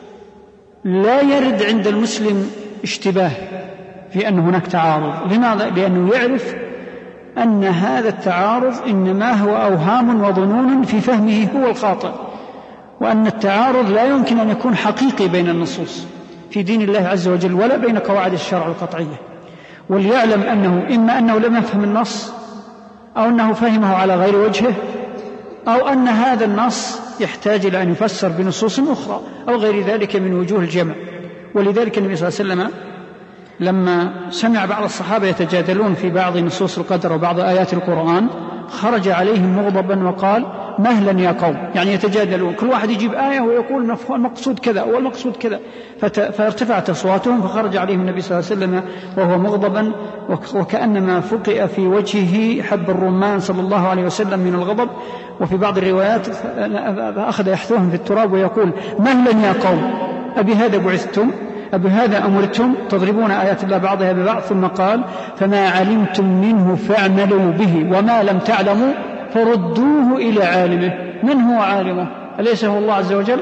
لا يرد عند المسلم اشتباه في أن هناك تعارض. لماذا؟ لأنه يعرف أن هذا التعارض إنما هو أوهام وظنون في فهمه هو الخاطئ، وأن التعارض لا يمكن أن يكون حقيقي بين النصوص في دين الله عز وجل ولا بين قواعد الشرع القطعية. وليعلم أنه إما أنه لم يفهم النص أو أنه فهمه على غير وجهه أو أن هذا النص يحتاج إلى أن يفسر بنصوص أخرى أو غير ذلك من وجوه الجمع. ولذلك النبي صلى الله عليه وسلم لما سمع بعض الصحابة يتجادلون في بعض نصوص القدر وبعض آيات القرآن خرج عليهم مغضبا وقال مهلا يا قوم، يعني يتجادلون كل واحد يجيب آية ويقول المقصود كذا والمقصود كذا، فارتفعت أصواتهم فخرج عليهم النبي صلى الله عليه وسلم وهو مغضبا وكأنما فقئ في وجهه حب الرمان صلى الله عليه وسلم من الغضب. وفي بعض الروايات أخذ يحثوهم في التراب ويقول مهلا يا قوم أبي هذا بعثتم أبي هذا أمرتم تضربون آيات الله بعضها ببعض. ثم قال فما علمتم منه فاعملوا به وما لم تعلموا فردوه إلى عالمه. من هو عالمه؟ أليس هو الله عز وجل؟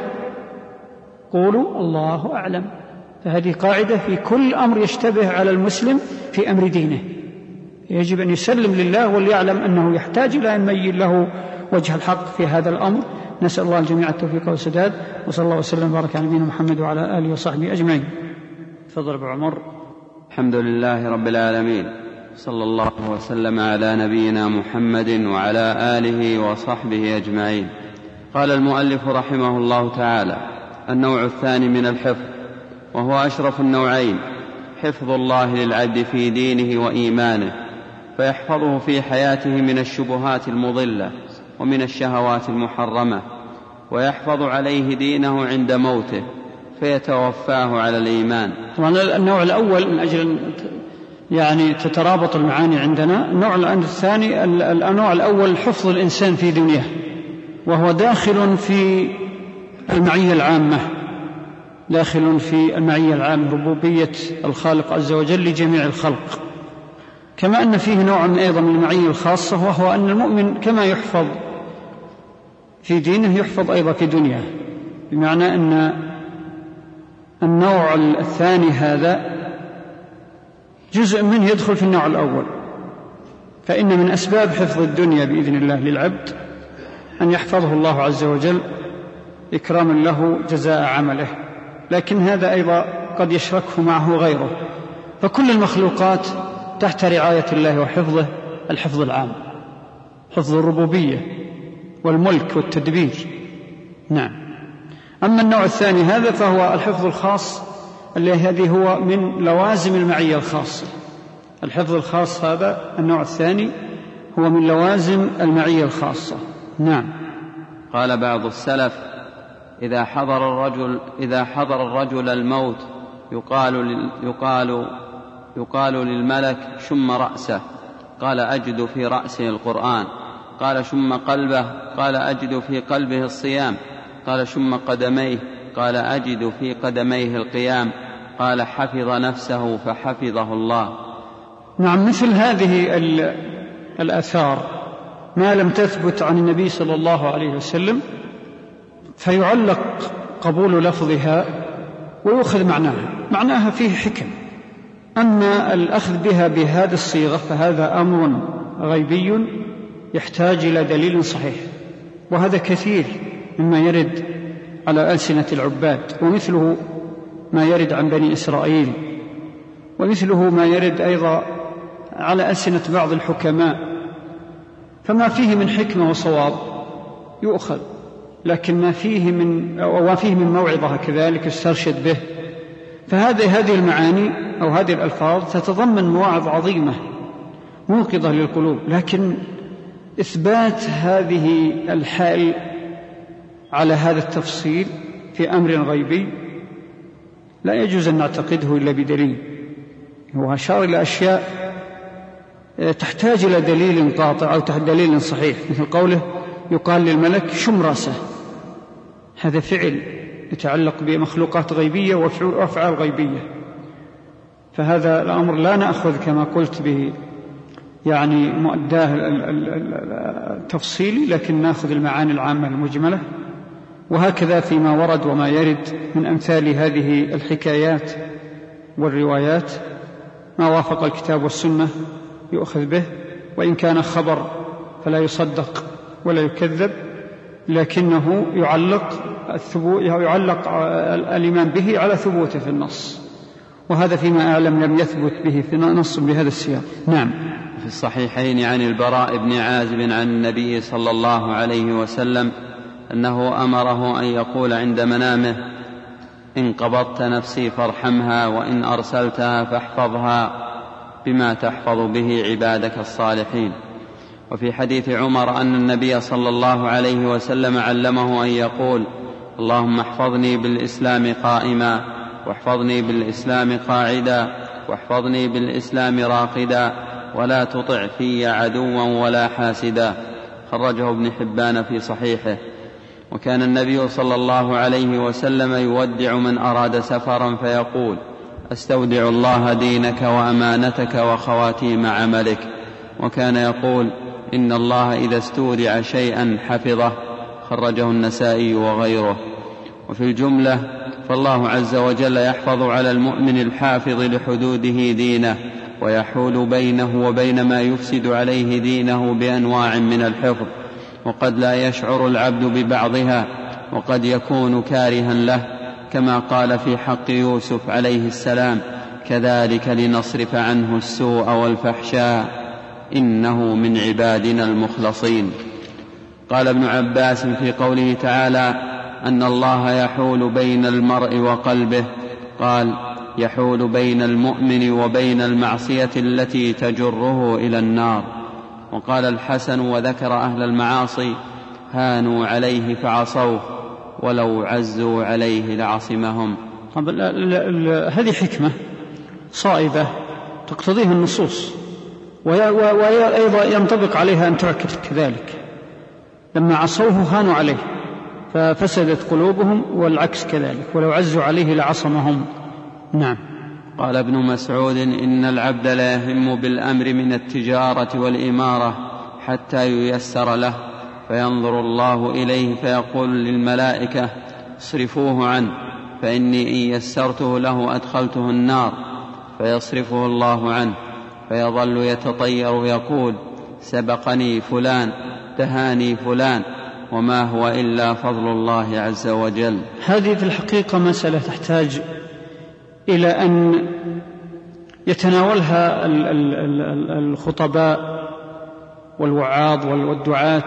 قولوا الله أعلم. فهذه قاعدة في كل أمر يشتبه على المسلم في أمر دينه، يجب أن يسلم لله وليعلم أنه يحتاج إلى أن يميل له وجه الحق في هذا الأمر. نسأل الله الجميع التوفيق والسداد، وصلى الله وسلم وبارك على نبينا محمد وعلى آله وصحبه أجمعين. تفضل أبو عمر. الحمد لله رب العالمين، صلى الله وسلم على نبينا محمد وعلى آله وصحبه أجمعين. قال المؤلف رحمه الله تعالى: النوع الثاني من الحفظ، وهو أشرف النوعين، حفظ الله للعبد في دينه وإيمانه، فيحفظه في حياته من الشبهات المضلة ومن الشهوات المحرمة، ويحفظ عليه دينه عند موته فيتوفاه على الإيمان. طبعا النوع الأول من أجل يعني تترابط المعاني عندنا. النوع الثاني، النوع الأول حفظ الإنسان في دنياه، وهو داخل في المعية العامة، داخل في المعية العامة، ربوبية الخالق عز وجل لجميع الخلق. كما أن فيه نوع أيضا من المعية الخاصة، وهو أن المؤمن كما يحفظ في دينه يحفظ أيضا في دنياه، بمعنى أن النوع الثاني هذا جزء منه يدخل في النوع الأول. فإن من أسباب حفظ الدنيا بإذن الله للعبد أن يحفظه الله عز وجل إكراما له جزاء عمله، لكن هذا أيضا قد يشركه معه غيره. فكل المخلوقات تحت رعاية الله وحفظه، الحفظ العام، حفظ الربوبية والملك والتدبير. نعم. أما النوع الثاني هذا فهو الحفظ الخاص، الذي هو من لوازم المعية الخاصة. الحفظ الخاص هذا النوع الثاني هو من لوازم المعية الخاصة. نعم. قال بعض السلف: إذا حضر الرجل الموت يقال للملك: شم رأسه. قال: أجد في رأسه القرآن. قال: شم قلبه. قال: أجد في قلبه الصيام. قال: شم قدميه. قال: أجد في قدميه القيام. قال: حفظ نفسه فحفظه الله. نعم. مثل هذه الآثار ما لم تثبت عن النبي صلى الله عليه وسلم فيعلق قبول لفظها ويؤخذ معناها فيه حكم. أما الأخذ بها بهذه الصيغة فهذا أمر غيبي يحتاج إلى دليل صحيح، وهذا كثير مما يرد على ألسنة العباد، ومثله ما يرد عن بني إسرائيل، ومثله ما يرد أيضا على ألسنة بعض الحكماء، فما فيه من حكمة وصواب يؤخذ، لكن ما فيه من موعظة كذلك يسترشد به. فهذه المعاني أو هذه الألفاظ تتضمن مواعظ عظيمة موقظة للقلوب، لكن إثبات هذه الحال على هذا التفصيل في أمر غيبي لا يجوز أن نعتقده إلا بدليل. هو أشار إلى أشياء تحتاج إلى دليل قاطع أو دليل صحيح، مثل قوله يقال للملك شم رأسه، هذا فعل يتعلق بمخلوقات غيبية وأفعال غيبية، فهذا الأمر لا نأخذ كما قلت به يعني مؤداه التفصيلي، لكن نأخذ المعاني العامة المجملة. وهكذا فيما ورد وما يرد من أمثال هذه الحكايات والروايات، ما وافق الكتاب والسنة يؤخذ به، وإن كان خبر فلا يصدق ولا يكذب، لكنه يعلق الإيمان به على ثبوته في النص، وهذا فيما أعلم لم يثبت به في نص بهذا السياق. نعم. في الصحيحين عن البراء بن عازب عن النبي صلى الله عليه وسلم أنه أمره أن يقول عند منامه: إن قبضت نفسي فارحمها، وإن أرسلتها فاحفظها بما تحفظ به عبادك الصالحين. وفي حديث عمر أن النبي صلى الله عليه وسلم علمه أن يقول: اللهم احفظني بالإسلام قائما، واحفظني بالإسلام قاعدا، واحفظني بالإسلام راقدا، ولا تطع في عدوا ولا حاسدا. خرجه ابن حبان في صحيحه. وكان النبي صلى الله عليه وسلم يودع من أراد سفرا فيقول: أستودع الله دينك وأمانتك وخواتيم عملك. وكان يقول: إن الله إذا استودع شيئا حفظه. خرجه النسائي وغيره. وفي الجملة فالله عز وجل يحفظ على المؤمن الحافظ لحدوده دينه، ويحول بينه وبين ما يفسد عليه دينه بأنواع من الحفظ، وقد لا يشعر العبد ببعضها، وقد يكون كارها له، كما قال في حق يوسف عليه السلام: كذلك لنصرف عنه السوء والفحشاء إنه من عبادنا المخلصين. قال ابن عباس في قوله تعالى أن الله يحول بين المرء وقلبه، قال: يحول بين المؤمن وبين المعصية التي تجره إلى النار. وقال الحسن وذكر أهل المعاصي: هانوا عليه فعصوه، ولو عزوا عليه لعصمهم. هذه حكمة صائبة تقتضيها النصوص، وأيضا ينطبق عليها أن تعكر كذلك. لما عصوه هانوا عليه ففسدت قلوبهم، والعكس كذلك، ولو عزوا عليه لعصمهم. نعم. قال ابن مسعود: إن العبد لا يهم بالأمر من التجارة والإمارة حتى ييسر له، فينظر الله إليه فيقول للملائكة: اصرفوه عنه، فإني إن يسرته له أدخلته النار. فيصرفه الله عنه، فيظل يتطير ويقول: سبقني فلان، دهاني فلان، وما هو إلا فضل الله عز وجل. هذه في الحقيقة مسألة تحتاج إلى أن يتناولها الخطباء والوعاظ والدعاة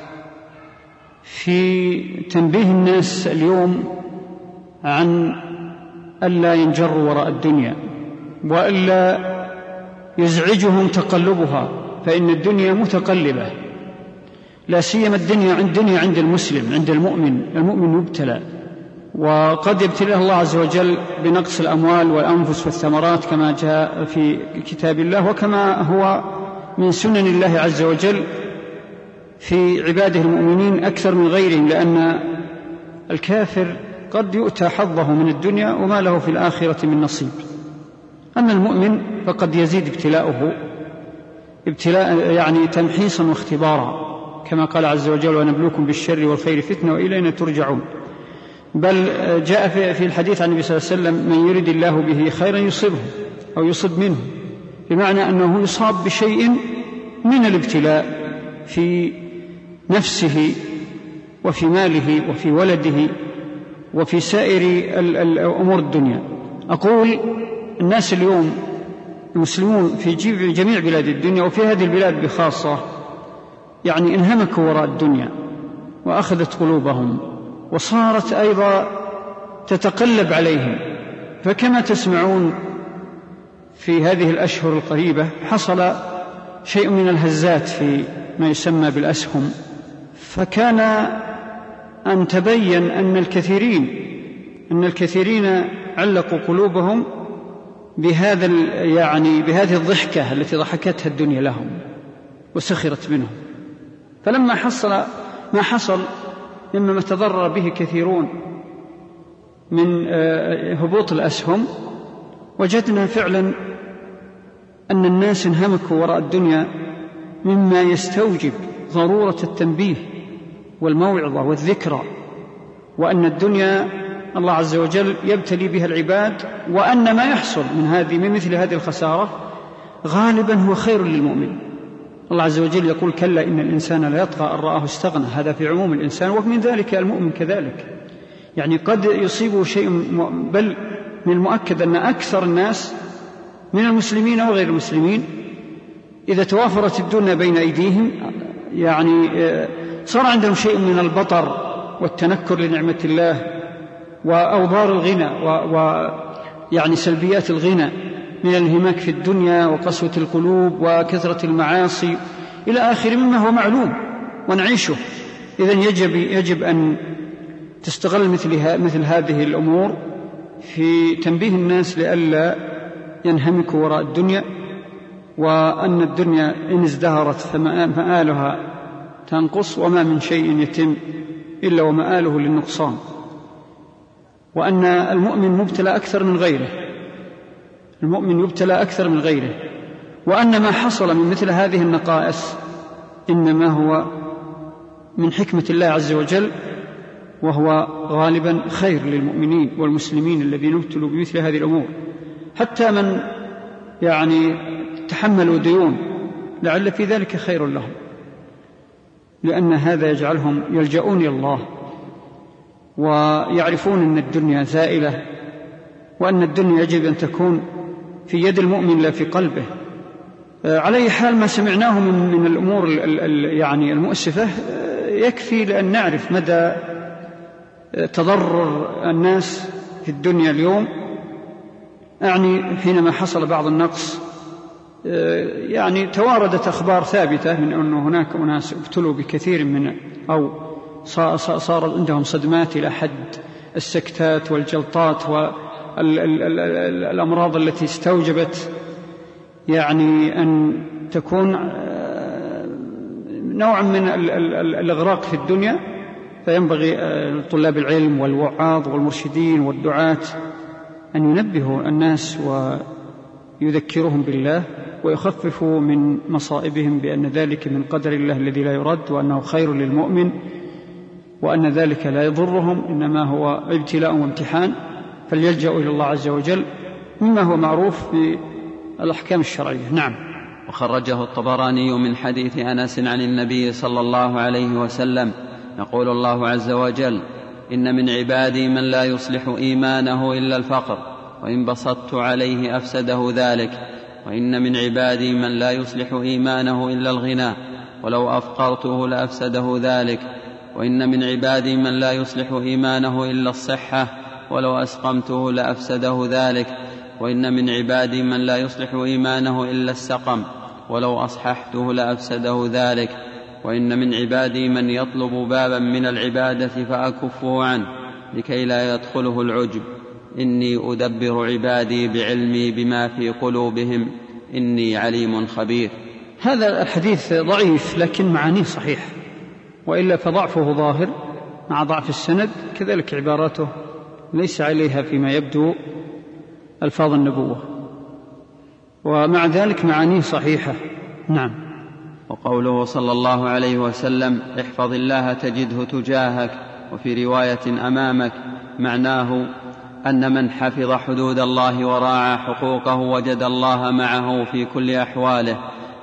في تنبيه الناس اليوم عن ألا ينجروا وراء الدنيا، وألا يزعجهم تقلبها، فإن الدنيا متقلبة، لا سيما الدنيا عند المسلم، عند المؤمن يبتلى، وقد يبتليه الله عز وجل بنقص الأموال والأنفس والثمرات كما جاء في كتاب الله، وكما هو من سنن الله عز وجل في عباده المؤمنين أكثر من غيرهم، لأن الكافر قد يؤتى حظه من الدنيا وما له في الآخرة من نصيب. أما المؤمن فقد يزيد ابتلاء يعني تمحيصا واختبارا، كما قال عز وجل: ونبلوكم بالشر والخير فتنة وإلينا ترجعون. بل جاء في الحديث عن النبي صلى الله عليه وسلم: من يرد الله به خيرا يصبه أو يصب منه، بمعنى أنه يصاب بشيء من الابتلاء في نفسه وفي ماله وفي ولده وفي سائر أمور الدنيا. أقول الناس اليوم المسلمون في جميع بلاد الدنيا وفي هذه البلاد بخاصة يعني انهمكوا وراء الدنيا وأخذت قلوبهم وصارت أيضا تتقلب عليهم. فكما تسمعون في هذه الأشهر القريبة حصل شيء من الهزات في ما يسمى بالأسهم، فكان أن تبين أن الكثيرين علقوا قلوبهم بهذه الضحكة التي ضحكتها الدنيا لهم وسخرت منهم. فلما حصل ما حصل مما تضرر به كثيرون من هبوط الأسهم، وجدنا فعلا أن الناس انهمكوا وراء الدنيا، مما يستوجب ضرورة التنبيه والموعظة والذكرى، وأن الدنيا الله عز وجل يبتلي بها العباد، وأن ما يحصل من مثل هذه الخسارة غالبا هو خير للمؤمن. الله عز وجل يقول: كلا إن الإنسان لا يطغى أن رآه استغنى. هذا في عموم الإنسان، ومن ذلك المؤمن كذلك. يعني قد يصيبه شيء، بل من المؤكد أن أكثر الناس من المسلمين وغير المسلمين إذا توافرت الدنيا بين أيديهم يعني صار عندهم شيء من البطر والتنكر لنعمة الله وأوضار الغنى ويعني سلبيات الغنى من الانهماك في الدنيا وقسوة القلوب وكثرة المعاصي إلى آخر مما هو معلوم ونعيشه. إذن يجب أن تستغل مثل هذه الأمور في تنبيه الناس لئلا ينهمكوا وراء الدنيا، وأن الدنيا إن ازدهرت فمآلها تنقص، وما من شيء يتم إلا ومآله للنقصان، وأن المؤمن مبتلى أكثر من غيره، وأن ما حصل من مثل هذه النقائص إنما هو من حكمة الله عز وجل، وهو غالبا خير للمؤمنين والمسلمين الذين ابتلوا بمثل هذه الأمور. حتى من يعني تحملوا ديون لعل في ذلك خير لهم، لأن هذا يجعلهم يلجؤون إلى الله ويعرفون أن الدنيا زائلة، وأن الدنيا يجب أن تكون في يد المؤمن لا في قلبه. على أي حال ما سمعناه من الأمور يعني المؤسفة يكفي لأن نعرف مدى تضرر الناس في الدنيا اليوم. يعني حينما حصل بعض النقص يعني تواردت أخبار ثابتة من أن هناك أناس ابتلوا بكثير من أو صار عندهم صدمات إلى حد السكتات والجلطات والأمراض التي استوجبت يعني أن تكون نوع من الإغراق في الدنيا. فينبغي طلاب العلم والوعاظ والمرشدين والدعاة أن ينبهوا الناس ويذكرهم بالله ويخففوا من مصائبهم بأن ذلك من قدر الله الذي لا يرد، وأنه خير للمؤمن، وأن ذلك لا يضرهم، إنما هو ابتلاء وامتحان، فليلجأوا إلى الله عز وجل مما هو معروف في الأحكام الشرعية. نعم. وخرجه الطبراني من حديث أنس عن النبي صلى الله عليه وسلم يقول الله عز وجل: إن من عبادي من لا يصلح إيمانه إلا الفقر، وإن بسطت عليه أفسده ذلك، وإن من عبادي من لا يصلح إيمانه إلا الغنى، ولو أفقرته لأفسده ذلك، وإن من عبادي من لا يصلح إيمانه إلا الصحة، ولو أسقمته لأفسده ذلك، وإن من عبادي من لا يصلح إيمانه إلا السقم، ولو أصححته لأفسده ذلك، وإن من عبادي من يطلب بابا من العبادة فأكفه عنه لكي لا يدخله العجب، إني أدبر عبادي بعلمي بما في قلوبهم، إني عليم خبير. هذا الحديث ضعيف لكن معانيه صحيح، وإلا فضعفه ظاهر مع ضعف السند، كذلك عباراته ليس عليها فيما يبدو ألفاظ النبوة، ومع ذلك معانيه صحيحة. نعم. وقوله صلى الله عليه وسلم: احفظ الله تجده تجاهك، وفي رواية أمامك، معناه أن من حفظ حدود الله وراعى حقوقه وجد الله معه في كل أحواله،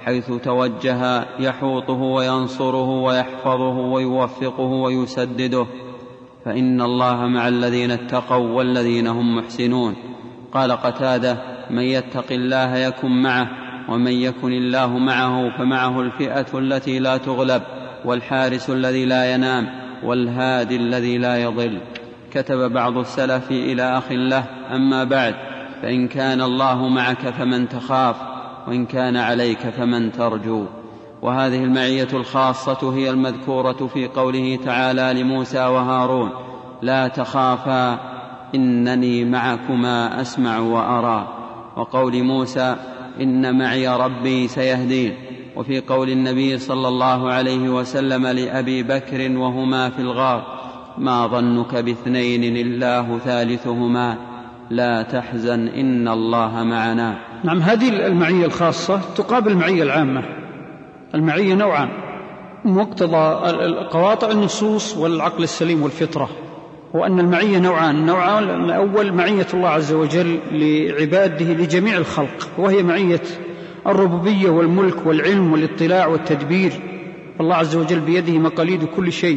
حيث توجه يحوطه وينصره ويحفظه ويوفقه ويسدده، فإن الله مع الذين اتقوا والذين هم محسنون. قال قتادة: من يتق الله يكن معه، ومن يكن الله معه فمعه الفئة التي لا تغلب، والحارس الذي لا ينام، والهادي الذي لا يضل. كتب بعض السلف إلى أخ له: أما بعد، فإن كان الله معك فمن تخاف، وإن كان عليك فمن ترجو. وهذه المعية الخاصة هي المذكورة في قوله تعالى لموسى وهارون: لا تخافا إنني معكما أسمع وأرى، وقول موسى: إن معي ربي سيهدين. وفي قول النبي صلى الله عليه وسلم لأبي بكر وهما في الغار: ما ظنك باثنين الله ثالثهما، لا تحزن إن الله معنا. نعم، هذه المعية الخاصة تقابل المعية العامة. المعية نوعان: مقتضى قواطع النصوص والعقل السليم والفطرة، وأن المعية نوعان. النوعان الأول معية الله عز وجل لعباده لجميع الخلق، وهي معية الربوبية والملك والعلم والاطلاع والتدبير، الله عز وجل بيده مقاليد كل شيء.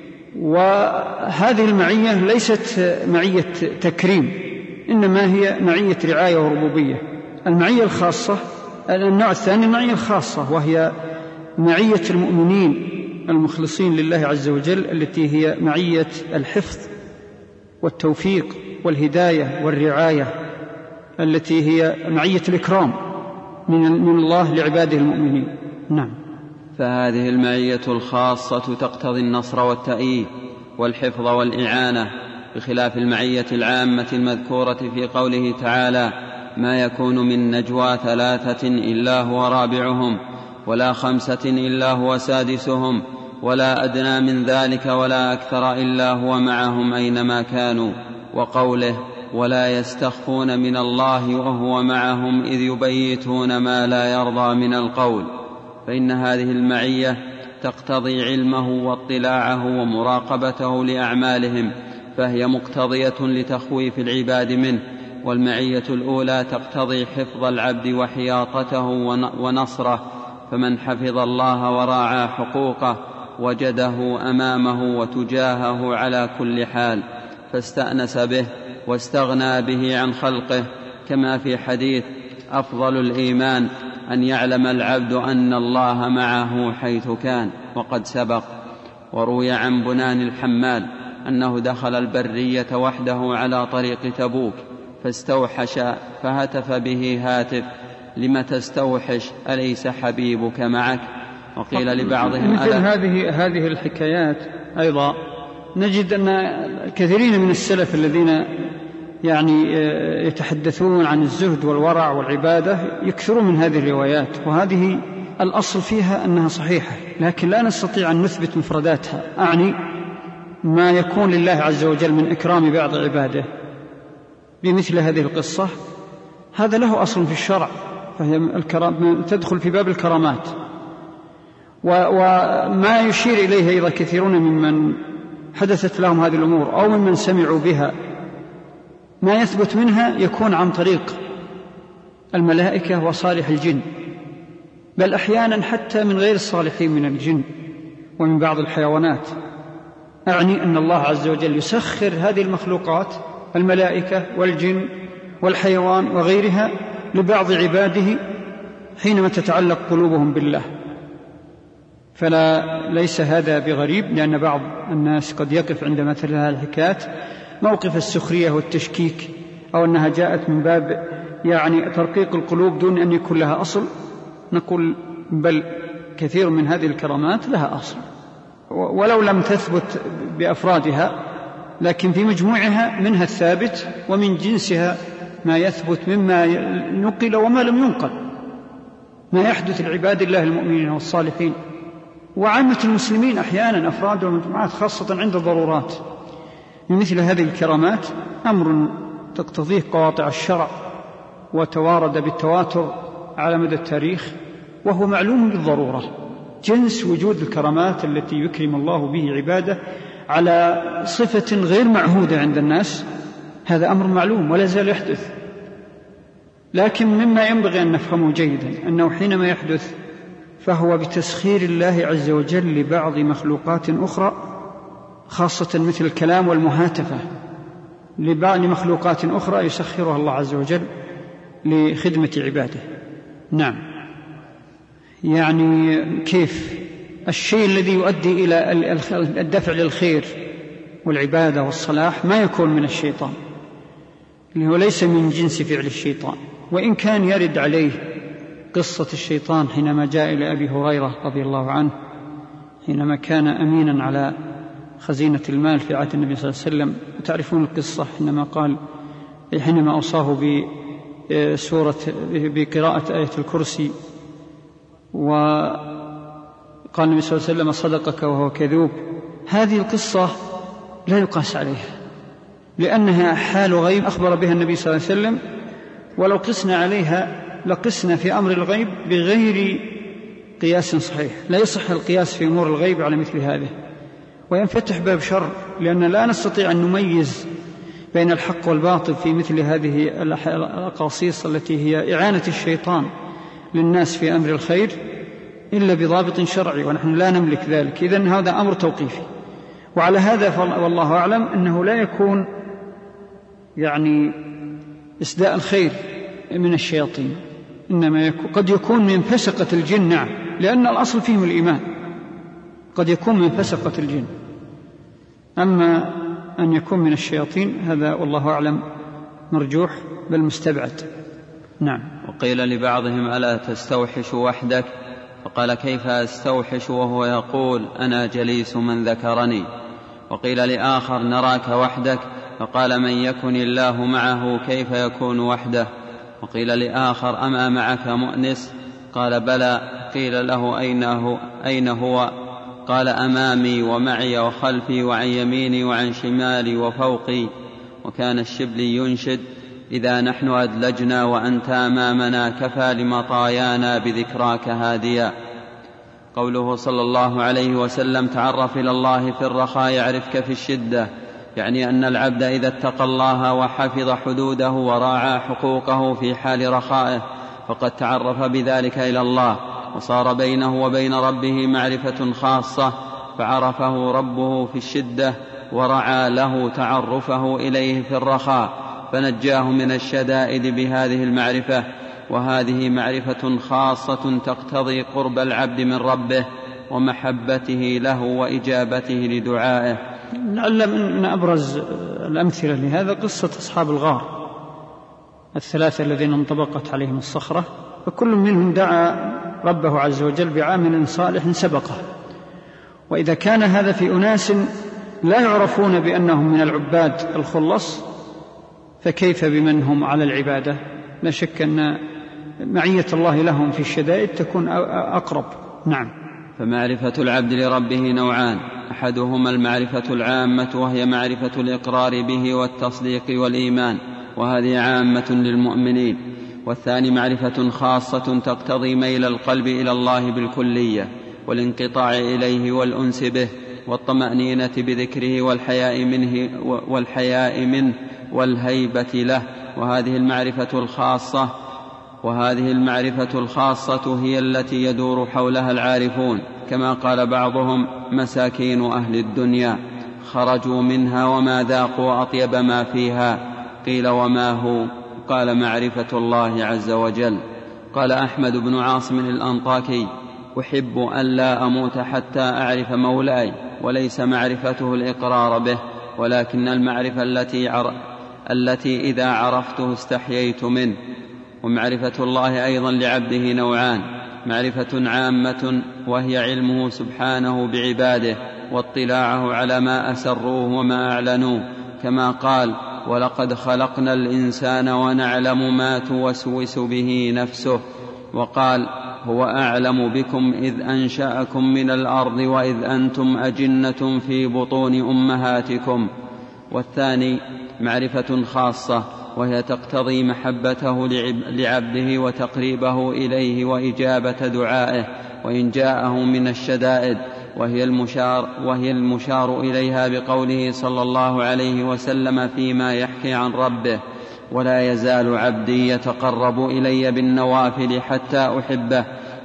وهذه المعية ليست معية تكريم، إنما هي معية رعاية وربوبية. المعية الخاصة، النوع الثاني المعية الخاصة، وهي معية المؤمنين المخلصين لله عز وجل، التي هي معية الحفظ والتوفيق والهداية والرعاية، التي هي معية الإكرام من الله لعباده المؤمنين. نعم. فهذه المعية الخاصة تقتضي النصر والتأييد والحفظ والإعانة، بخلاف المعية العامة المذكورة في قوله تعالى: ما يكون من نجوى ثلاثة إلا هو رابعهم، ولا خمسة إلا هو سادسهم، ولا أدنى من ذلك ولا أكثر إلا هو معهم أينما كانوا. وقوله: ولا يستخفون من الله وهو معهم إذ يبيتون ما لا يرضى من القول. فإن هذه المعية تقتضي علمه واطلاعه ومراقبته لأعمالهم، فهي مقتضية لتخويف العباد منه. والمعية الأولى تقتضي حفظ العبد وحياطته ونصره، فمن حفظ الله وراعى حقوقه وجده أمامه وتجاهه على كل حال، فاستأنس به واستغنى به عن خلقه، كما في حديث: أفضل الإيمان أن يعلم العبد أن الله معه حيث كان، وقد سبق. وروي عن بنان الحمال أنه دخل البرية وحده على طريق تبوك، فاستوحش فهتف به هاتف: لم تستوحش؟ أليس حبيبك معك؟ وقيل لبعضهم: مثل هذه الحكايات أيضا نجد أن كثيرين من السلف الذين يتحدثون عن الزهد والورع والعبادة يكثرون من هذه الروايات، وهذه الأصل فيها أنها صحيحة، لكن لا نستطيع أن نثبت مفرداتها. أعني ما يكون لله عز وجل من إكرام بعض عباده بمثل هذه القصة، هذا له أصل في الشرع، فهي تدخل في باب الكرامات. وما يشير إليه أيضا كثيرون ممن حدثت لهم هذه الأمور أو ممن سمعوا بها، ما يثبت منها يكون عن طريق الملائكة وصالح الجن، بل أحيانا حتى من غير الصالحين من الجن ومن بعض الحيوانات. أعني أن الله عز وجل يسخر هذه المخلوقات، الملائكة والجن والحيوان وغيرها، لبعض عباده حينما تتعلق قلوبهم بالله. ليس هذا بغريب، لأن بعض الناس قد يقف عند مثل هذه الحكايات موقف السخرية والتشكيك، أو أنها جاءت من باب ترقيق القلوب دون أن يكون لها أصل. نقول بل كثير من هذه الكرامات لها أصل، ولو لم تثبت بأفرادها، لكن في مجموعها منها الثابت، ومن جنسها ما يثبت مما نقل وما لم ينقل، ما يحدث لعباد الله المؤمنين والصالحين وعامة المسلمين أحيانا، أفراد ومجموعات، خاصة عند الضرورات. مثل هذه الكرامات أمر تقتضيه قواطع الشرع، وتوارد بالتواتر على مدى التاريخ، وهو معلوم بالضرورة. جنس وجود الكرامات التي يكرم الله به عباده على صفة غير معهودة عند الناس، هذا أمر معلوم ولا زال يحدث. لكن مما ينبغي أن نفهمه جيدا أنه حينما يحدث فهو بتسخير الله عز وجل لبعض مخلوقات أخرى، خاصة مثل الكلام والمهاتفة، لبعض مخلوقات أخرى يسخرها الله عز وجل لخدمة عباده. نعم. يعني كيف الشيء الذي يؤدي إلى الدفع للخير والعبادة والصلاح ما يكون من الشيطان، اللي هو ليس من جنس فعل الشيطان، وإن كان يرد عليه قصة الشيطان حينما جاء إلى أبي هريرة رضي الله عنه حينما كان أمينا على خزينة المال في عهد النبي صلى الله عليه وسلم. وتعرفون القصة حينما أوصاه بقراءة آية الكرسي، وقال النبي صلى الله عليه وسلم صدقك وهو كذوب. هذه القصة لا يقاس عليها، لأنها حال غيب أخبر بها النبي صلى الله عليه وسلم، ولو قسنا عليها لقسنا في أمر الغيب بغير قياس صحيح. لا يصح القياس في أمور الغيب على مثل هذا، وينفتح باب شر، لأن لا نستطيع أن نميز بين الحق والباطل في مثل هذه الأقاصيص التي هي إعانة الشيطان للناس في أمر الخير إلا بضابط شرعي، ونحن لا نملك ذلك. إذن هذا أمر توقيفي. وعلى هذا والله أعلم أنه لا يكون يعني إسداء الخير من الشياطين، إنما قد يكون من فسقة الجن. نعم، لأن الأصل فيهم الإيمان، قد يكون من فسقة الجن. أما أن يكون من الشياطين هذا والله أعلم مرجوح بل مستبعد. نعم. وقيل لبعضهم ألا تستوحش وحدك؟ فقال كيف أستوحش وهو يقول أنا جليس من ذكرني. وقيل لآخر نراك وحدك؟ فقال من يكن الله معه كيف يكون وحده. وقيل لآخر أما معك مؤنس؟ قال بلى. قيل له أين هو؟ قال أمامي ومعي وخلفي وعن يميني وعن شمالي وفوقي. وكان الشبلي ينشد إذا نحن أدلجنا وأنت أمامنا كفى لمطايانا بذكراك هاديا. قوله صلى الله عليه وسلم تعرف إلى الله في الرخاء يعرفك في الشدة، يعني أن العبد إذا اتقى الله وحفظ حدوده وراعى حقوقه في حال رخائه فقد تعرف بذلك إلى الله، وصار بينه وبين ربه معرفة خاصة، فعرفه ربه في الشدة ورعى له تعرفه إليه في الرخاء، فنجاه من الشدائد بهذه المعرفة. وهذه معرفة خاصة تقتضي قرب العبد من ربه ومحبته له وإجابته لدعائه. لعل من أبرز الأمثلة لهذا قصة أصحاب الغار الثلاثة الذين انطبقت عليهم الصخرة، فكل منهم دعا ربه عز وجل بعامل صالح سبقه. وإذا كان هذا في أناس لا يعرفون بأنهم من العباد الخلص، فكيف بمن هم على العبادة؟ لا شك أن معية الله لهم في الشدائد تكون أقرب. نعم. فمعرفة العبد لربه نوعان: أحدهما المعرفة العامة وهي معرفة الإقرار به والتصديق والإيمان، وهذه عامة للمؤمنين. والثاني معرفة خاصة تقتضي ميل القلب إلى الله بالكلية والانقطاع إليه والأنس به والطمأنينة بذكره والحياء منه والهيبة له. وهذه المعرفة الخاصة هي التي يدور حولها العارفون، كما قال بعضهم مساكين أهل الدنيا خرجوا منها وما ذاقوا أطيب ما فيها. قيل وما هو؟ قال معرفة الله عز وجل. قال أحمد بن عاصم الأنطاكي أحب أن لا أموت حتى أعرف مولاي، وليس معرفته الإقرار به، ولكن المعرفة التي إذا عرفته استحييت منه. ومعرفة الله أيضا لعبده نوعان: معرفة عامة وهي علمه سبحانه بعباده واطلاعه على ما أسروه وما أعلنوه، كما قال ولقد خلقنا الإنسان ونعلم ما توسوس به نفسه. وقال هو أعلم بكم إذ أنشأكم من الأرض وإذ أنتم أجنة في بطون أمهاتكم. والثاني معرفة خاصة وهي تقتضي محبته لعبده وتقريبه إليه وإجابة دعائه وإن جاءه من الشدائد، وهي المشار إليها بقوله صلى الله عليه وسلم فيما يحكي عن ربه: ولا يزال عبدي يتقرب إلي بالنوافل حتى أحبه،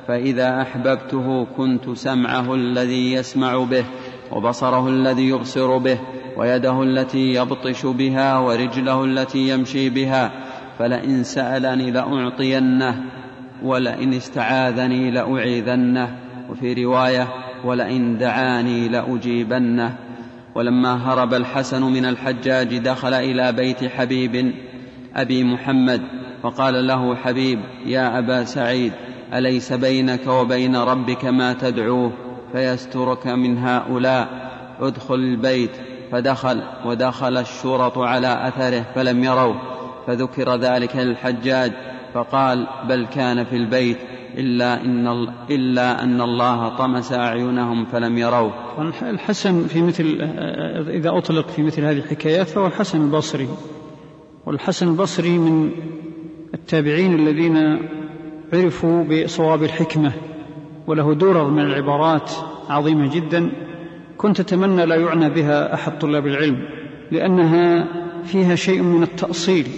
فإذا أحببته كنت سمعه الذي يسمع به، وبصره الذي يبصر به، ويده التي يبطش بها، ورجله التي يمشي بها. فلئن سألني لأعطينه، ولئن استعاذني لأعيذنه، وفي رواية ولئن دعاني لأجيبنه. ولما هرب الحسن من الحجاج دخل إلى بيت حبيب أبي محمد، فقال له حبيب: يا أبا سعيد، أليس بينك وبين ربك ما تدعوه فيسترك من هؤلاء؟ ادخل البيت. فدخل، ودخل الشرط على أثره فلم يروه، فذكر ذلك للحجاج فقال: بل كان في البيت، إلا أن الله طمس أعينهم فلم يروه. الحسن في إذا أطلق في مثل هذه الحكايات فهو الحسن البصري، والحسن البصري من التابعين الذين عرفوا بصواب الحكمة، وله درر من العبارات عظيمة جدا كنت أتمنى لا يعنى بها أحد طلاب العلم، لأنها فيها شيء من التأصيل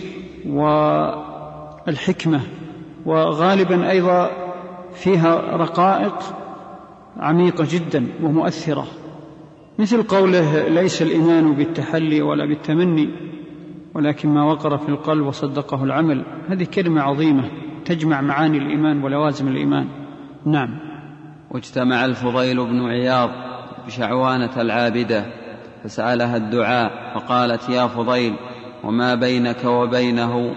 والحكمة، وغالبا أيضا فيها رقائق عميقة جدا ومؤثرة، مثل قوله: ليس الإيمان بالتحلي ولا بالتمني، ولكن ما وقر في القلب وصدقه العمل. هذه كلمة عظيمة تجمع معاني الإيمان ولوازم الإيمان. نعم. واجتمع الفضيل بن عياض بشعوانة العابدة فسألها الدعاء، فقالت: يا فضيل، وما بينك وبينه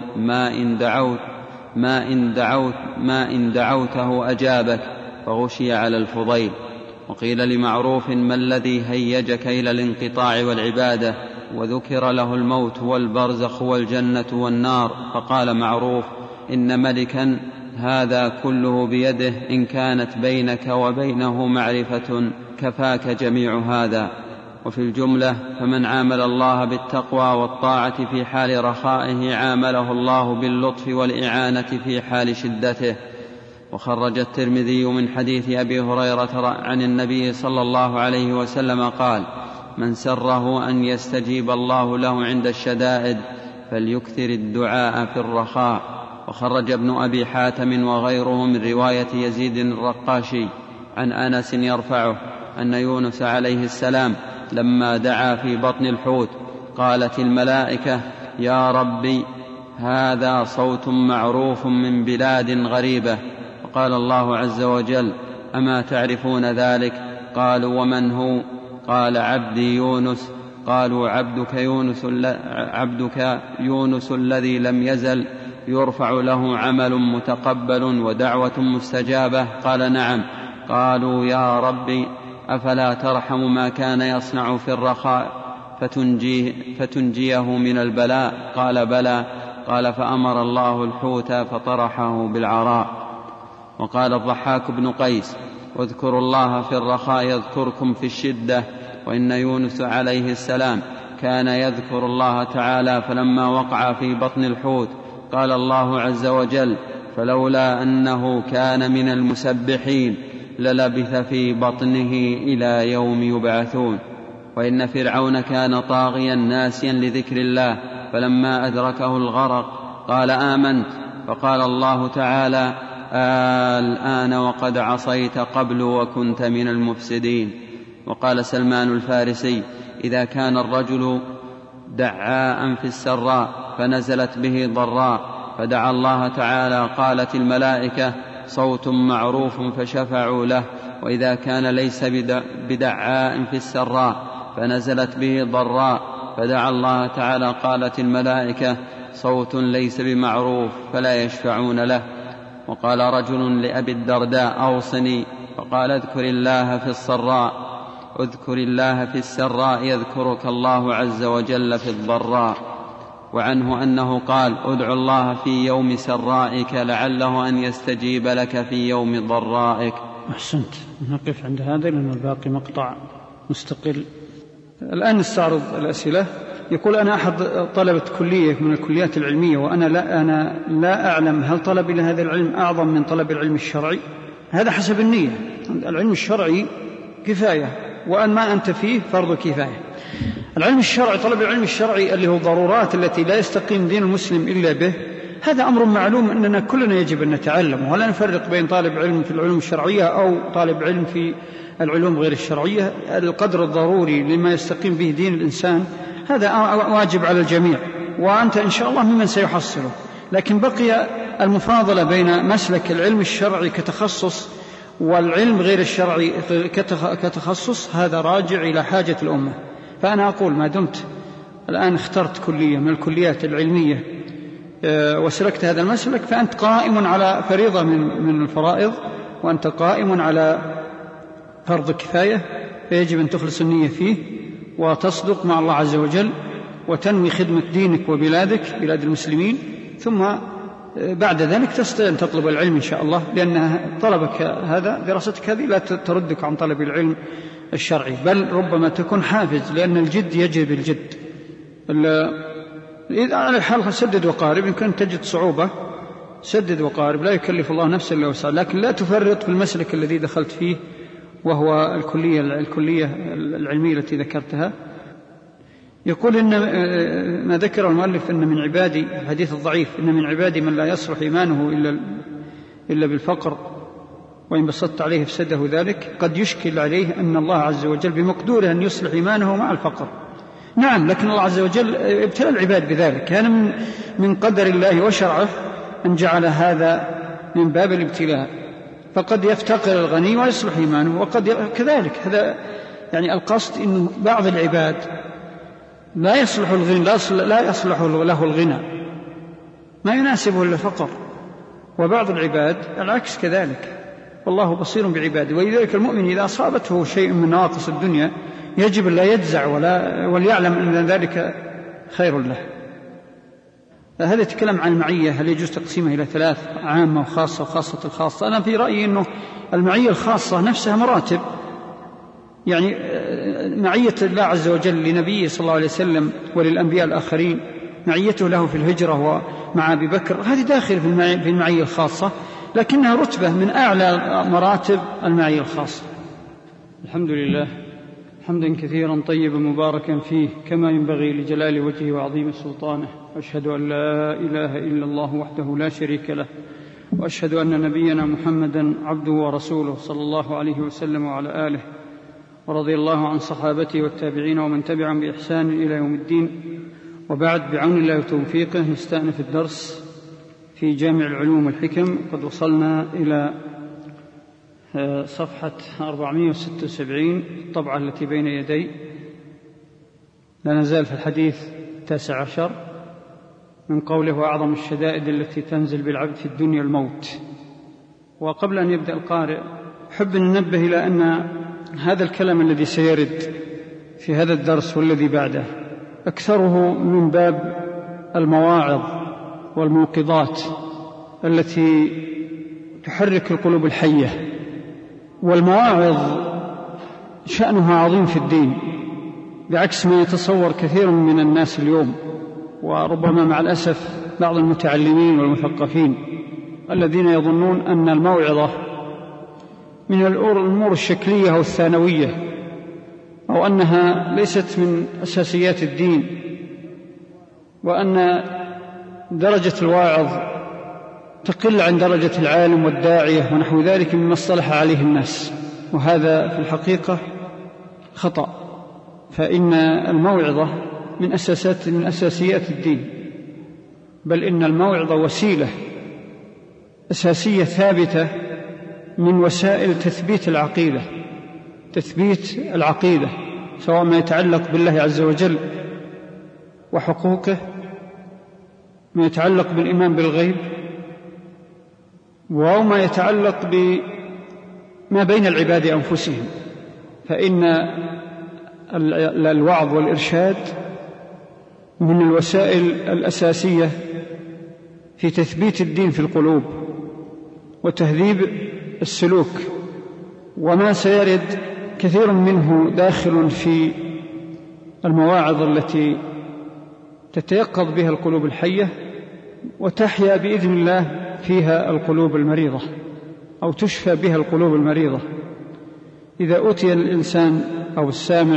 ما إن دعوته أجابك؟ فغشي على الفضيل. وقيل لمعروف: ما الذي هيجك إلى الانقطاع والعبادة؟ وذكر له الموت والبرزخ والجنة والنار، فقال معروف: إن ملكا هذا كله بيده، إن كانت بينك وبينه معرفة كفاك جميع هذا. وفي الجملة: فمن عامل الله بالتقوى والطاعة في حال رخائه عامله الله باللطف والإعانة في حال شدته. وخرج الترمذي من حديث أبي هريرة عن النبي صلى الله عليه وسلم قال: من سره أن يستجيب الله له عند الشدائد فليكثر الدعاء في الرخاء. وخرج ابن أبي حاتم وغيره من رواية يزيد الرقاشي عن أنس يرفعه أن يونس عليه السلام لما دعا في بطن الحوت قالت الملائكة: يا ربي، هذا صوت معروف من بلاد غريبة. وقال الله عز وجل: أما تعرفون ذلك؟ قالوا: ومن هو؟ قال: عبدي يونس. قالوا: عبدك يونس الذي لم يزل يرفع له عمل متقبل ودعوة مستجابة. قال: نعم. قالوا: يا ربي، أفلا ترحم ما كان يصنع في الرخاء فتنجيه من البلاء؟ قال: بلى. قال: فأمر الله الحوت فطرحه بالعراء. وقال الضحاك بن قيس: واذكروا الله في الرخاء يذكركم في الشدة. وإن يونس عليه السلام كان يذكر الله تعالى، فلما وقع في بطن الحوت قال الله عز وجل: فلولا أنه كان من المسبحين للبث في بطنه إلى يوم يبعثون. وإن فرعون كان طاغيا ناسيا لذكر الله، فلما أدركه الغرق قال: آمنت. فقال الله تعالى: الآن وقد عصيت قبل وكنت من المفسدين. وقال سلمان الفارسي: إذا كان الرجل دعاء في السراء فنزلت به ضراء فدعا الله تعالى قالت الملائكة: صوت معروف فشفعوا له. وإذا كان ليس بدعاء في السراء فنزلت به ضراء فدعا الله تعالى قالت الملائكة: صوت ليس بمعروف فلا يشفعون له. وقال رجل لأبي الدرداء: أوصني. فقال: اذكر الله في السراء يذكرك الله عز وجل في الضراء. وعنه أنه قال: ادع الله في يوم سرائك لعله أن يستجيب لك في يوم ضرائك. أحسنت. نقف عند هذا لأن الباقي مقطع مستقل. الآن نستعرض الأسئلة. يقول: أنا أحد طلبة كلية من الكليات العلمية، وأنا لا أعلم هل طلبي لهذا العلم أعظم من طلب العلم الشرعي؟ هذا حسب النية. العلم الشرعي كفاية، وأن ما أنت فيه فرض كفاية. العلم الشرعي، طلب العلم الشرعي اللي هو ضرورات التي لا يستقيم دين المسلم إلا به، هذا أمر معلوم أننا كلنا يجب أن نتعلم، ولا نفرق بين طالب علم في العلوم الشرعية أو طالب علم في العلوم غير الشرعية. القدر الضروري لما يستقيم به دين الإنسان هذا واجب على الجميع، وأنت إن شاء الله ممن سيحصله. لكن بقي المفاضلة بين مسلك العلم الشرعي كتخصص والعلم غير الشرعي كتخصص، هذا راجع إلى حاجة الأمة. فأنا أقول ما دمت الآن اخترت كلية من الكليات العلمية وسلكت هذا المسلك، فأنت قائم على فريضة من الفرائض، وأنت قائم على فرض كفاية، فيجب أن تخلص النية فيه وتصدق مع الله عز وجل وتنوي خدمة دينك وبلادك بلاد المسلمين، ثم بعد ذلك تستطيع أن تطلب العلم إن شاء الله، لأن طلبك هذا دراستك هذه لا تردك عن طلب العلم الشرعي، بل ربما تكون حافز، لأن الجد يجب الجد. إذا على الحال سدد وقارب، إن كنت تجد صعوبة سدد وقارب، لا يكلف الله نفسا إلا وسعها، لكن لا تفرط في المسلك الذي دخلت فيه وهو الكلية العلمية التي ذكرتها. يقول إن ما ذكر المؤلف إن من عبادي الحديث الضعيف، إن من عبادي من لا يصلح إيمانه إلا بالفقر، وإن بسطت عليه فسده ذلك. قد يشكل عليه أن الله عز وجل بمقدوره أن يصلح إيمانه مع الفقر. نعم، لكن الله عز وجل ابتلى العباد بذلك، كان من قدر الله وشرعه أن جعل هذا من باب الابتلاء، فقد يفتقر الغني ويصلح إيمانه، وقد كذلك. هذا يعني القصد إن بعض العباد لا يصلح له الغنى، ما يناسبه إلا الفقر، وبعض العباد العكس كذلك، والله بصير بعباده. ولذلك المؤمن إذا أصابته شيء من نواقص الدنيا يجب لا يجزع وليعلم أن ذلك خير له. هذا يتكلم عن المعية، هل يجوز تقسيمها إلى ثلاث: عامة وخاصة وخاصة الخاصة. أنا في رأيي أنه المعية الخاصة نفسها مراتب، يعني معية الله عز وجل لنبيه صلى الله عليه وسلم وللأنبياء الآخرين، معيته له في الهجرة ومع أبي بكر، هذه داخل في المعية الخاصة، لكنها رتبة من أعلى مراتب المعية الخاصة. الحمد لله حمدا كثيرا طيبا مباركا فيه، كما ينبغي لجلال وجهه وعظيم سلطانه. وأشهد أن لا إله إلا الله وحده لا شريك له، وأشهد أن نبينا محمدا عبده ورسوله صلى الله عليه وسلم وعلى آله، ورضي الله عن صحابته والتابعين ومن تبعهم بإحسان إلى يوم الدين. وبعد، بعون الله وتوفيقه نستأنف الدرس في جامع العلوم والحكم. قد وصلنا إلى صفحة 476 الطبعة التي بين يدي، لا نزال في الحديث 19 من قوله: وأعظم الشدائد التي تنزل بالعبد في الدنيا الموت. وقبل أن يبدأ القارئ أحب أن ننبه إلى أن هذا الكلام الذي سيرد في هذا الدرس والذي بعده أكثره من باب المواعظ والموقظات التي تحرك القلوب الحية، والمواعظ شأنها عظيم في الدين، بعكس ما يتصور كثير من الناس اليوم، وربما مع الأسف بعض المتعلمين والمثقفين الذين يظنون أن الموعظة من الأمور الشكلية أو الثانوية، أو أنها ليست من أساسيات الدين، وأن درجة الواعظ تقل عن درجة العالم والداعية ونحو ذلك مما اصطلح عليه الناس، وهذا في الحقيقة خطأ. فإن الموعظة من أساسيات الدين، بل إن الموعظة وسيلة أساسية ثابتة من وسائل تثبيت العقيدة، سواء ما يتعلق بالله عز وجل وحقوقه، ما يتعلق بالإيمان بالغيب، وما يتعلق بما بين العباد أنفسهم. فإن الوعظ والإرشاد من الوسائل الأساسية في تثبيت الدين في القلوب وتهذيب السلوك، وما سيرد كثير منه داخل في المواعظ التي تتيقظ بها القلوب الحية وتحيا بإذن الله فيها القلوب المريضة، أو تشفى بها القلوب المريضة، إذا أوتي الإنسان أو السامع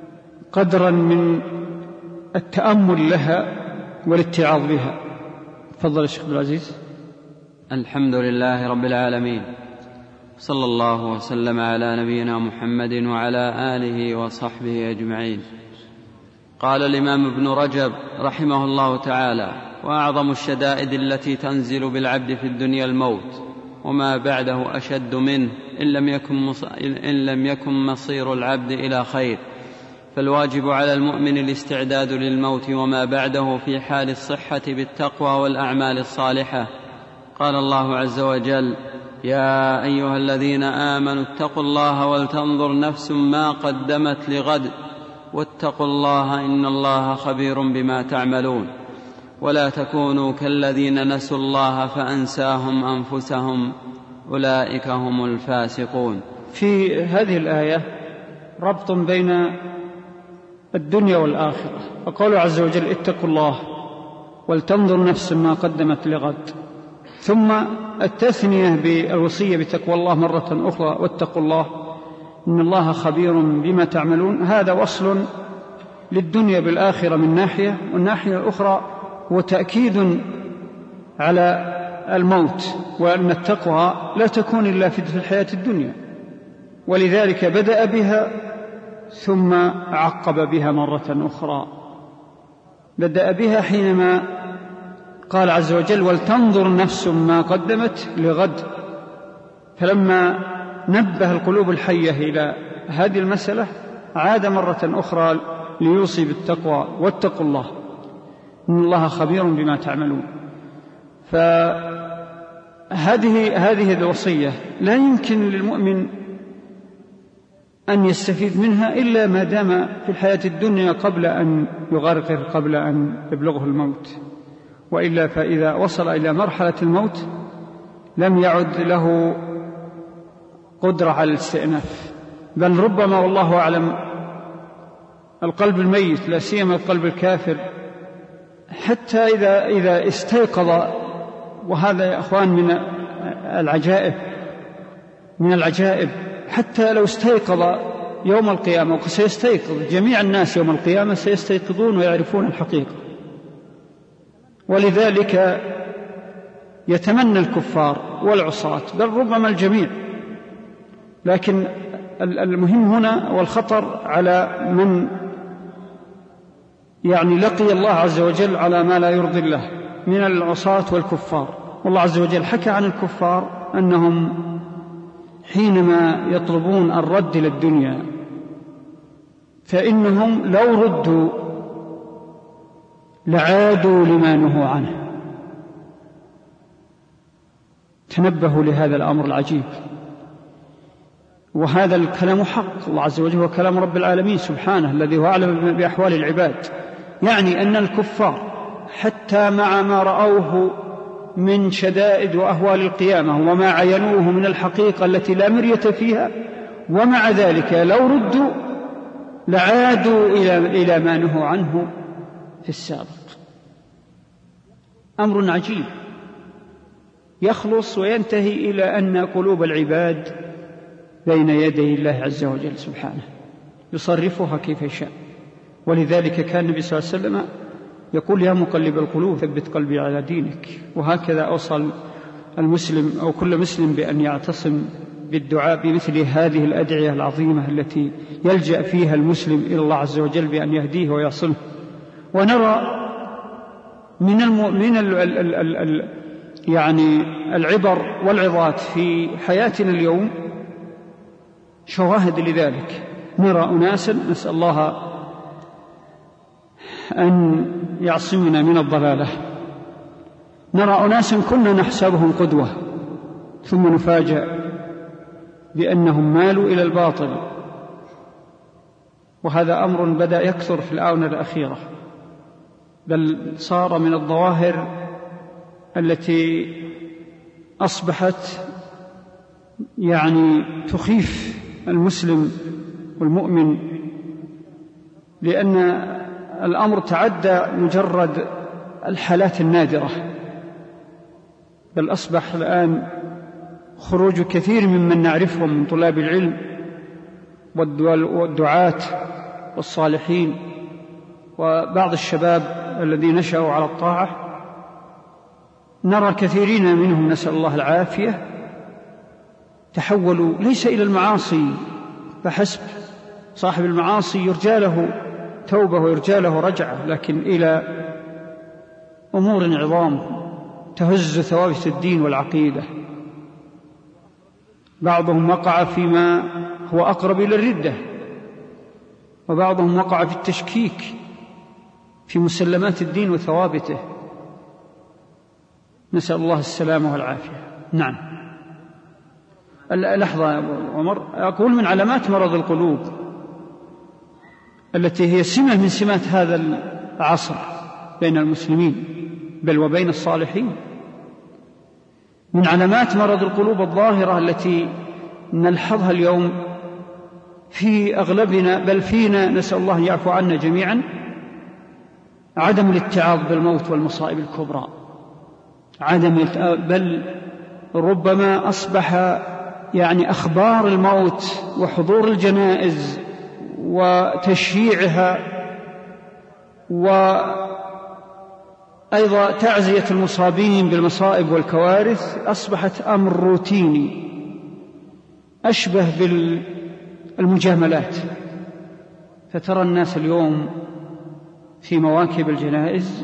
قدرا من التأمل لها والاتعاظ بها. تفضل الشيخ عبد العزيز. الحمد لله رب العالمين، صلى الله وسلم على نبينا محمد وعلى آله وصحبه أجمعين. قال الإمام ابن رجب رحمه الله تعالى: وأعظم الشدائد التي تنزل بالعبد في الدنيا الموت، وما بعده أشد منه إن لم يكن مصير العبد إلى خير، فالواجب على المؤمن الاستعداد للموت وما بعده في حال الصحة بالتقوى والأعمال الصالحة. قال الله عز وجل: يا أيها الذين آمنوا اتقوا الله ولتنظر نفس ما قدمت لغد واتقوا الله إن الله خبير بما تعملون، ولا تكونوا كالذين نسوا الله فأنساهم أنفسهم أولئك هم الفاسقون. في هذه الآية ربط بين الدنيا والآخرة، فقال عز وجل: اتقوا الله ولتنظر نفس ما قدمت لغد، ثم التثنية بالوصية بتقوى الله مرة أخرى: واتقوا الله إن الله خبير بما تعملون. هذا وصل للدنيا بالآخرة من ناحية، والناحية الأخرى هو تأكيد على الموت، وأن التقوى لا تكون إلا في الحياة الدنيا، ولذلك بدأ بها ثم عقب بها مرة أخرى. بدأ بها حينما قال عز وجل: ولتنظر نفس ما قدمت لغد، فلما نبه القلوب الحية إلى هذه المسألة عاد مرة أخرى ليوصي بالتقوى: واتقوا الله إن الله خبير بما تعملون. فهذه الوصية لا يمكن للمؤمن أن يستفيد منها إلا ما دام في الحياة الدنيا قبل أن يغرقر، قبل أن يبلغه الموت، وإلا فإذا وصل إلى مرحلة الموت لم يعد له قدرة على الاستئناف، بل ربما والله أعلم القلب الميت، لا سيما القلب الكافر، حتى إذا استيقظ، وهذا يا أخوان من العجائب، حتى لو استيقظ يوم القيامة، وسيستيقظ جميع الناس يوم القيامة، سيستيقظون ويعرفون الحقيقة. ولذلك يتمنى الكفار والعصاة، بل ربما الجميع، لكن المهم هنا والخطر على من لقي الله عز وجل على ما لا يرضي الله من العصاة والكفار. والله عز وجل حكى عن الكفار أنهم حينما يطلبون الرد إلى الدنيا فإنهم لو ردوا لعادوا لما نهوا عنه. تنبهوا لهذا الأمر العجيب، وهذا الكلام حق. الله عز وجل هو كلام رب العالمين سبحانه الذي هو أعلم بأحوال العباد. يعني أن الكفار حتى مع ما رأوه من شدائد وأهوال القيامة وما عينوه من الحقيقة التي لا مرية فيها، ومع ذلك لو ردوا لعادوا إلى ما نهوا عنه في السابق. أمر عجيب يخلص وينتهي إلى أن قلوب العباد بين يدي الله عز وجل سبحانه يصرفها كيف يشاء. ولذلك كان النبي صلى الله عليه وسلم يقول: يا مقلب القلوب ثبت قلبي على دينك. وهكذا أوصل المسلم أو كل مسلم بأن يعتصم بالدعاء بمثل هذه الأدعية العظيمة التي يلجأ فيها المسلم إلى الله عز وجل بأن يهديه ويصله. ونرى من العبر والعظات في حياتنا اليوم شواهد لذلك. نرى أناسا، نسأل الله أن يعصمنا من الضلالة، نرى أناسا كنا نحسبهم قدوة ثم نفاجأ بأنهم مالوا إلى الباطل. وهذا أمر بدأ يكثر في الآونة الأخيرة، بل صار من الظواهر التي أصبحت تخيف المسلم والمؤمن، لأن الأمر تعدى مجرد الحالات النادرة، بل أصبح الآن خروج كثير ممن نعرفهم من طلاب العلم والدعاة والصالحين وبعض الشباب الذين نشأوا على الطاعة نرى كثيرين منهم نسأل الله العافية تحولوا ليس إلى المعاصي فحسب، صاحب المعاصي يرجى له توبة ويرجى له رجعة، لكن إلى أمور عظام تهز ثوابت الدين والعقيدة. بعضهم وقع فيما هو أقرب إلى الردة، وبعضهم وقع في التشكيك في مسلمات الدين وثوابته، نسأل الله السلامة والعافية. نعم. لحظة عمر، أقول من علامات مرض القلوب التي هي سمة من سمات هذا العصر بين المسلمين بل وبين الصالحين، من علامات مرض القلوب الظاهرة التي نلحظها اليوم في أغلبنا بل فينا، نسأل الله أن يعفو عنا جميعا، عدم الاتعاظ بالموت والمصائب الكبرى، بل ربما أصبح أخبار الموت وحضور الجنائز وتشييعها وأيضا تعزية المصابين بالمصائب والكوارث أصبحت أمر روتيني أشبه بالمجاملات. فترى الناس اليوم في مواكب الجنائز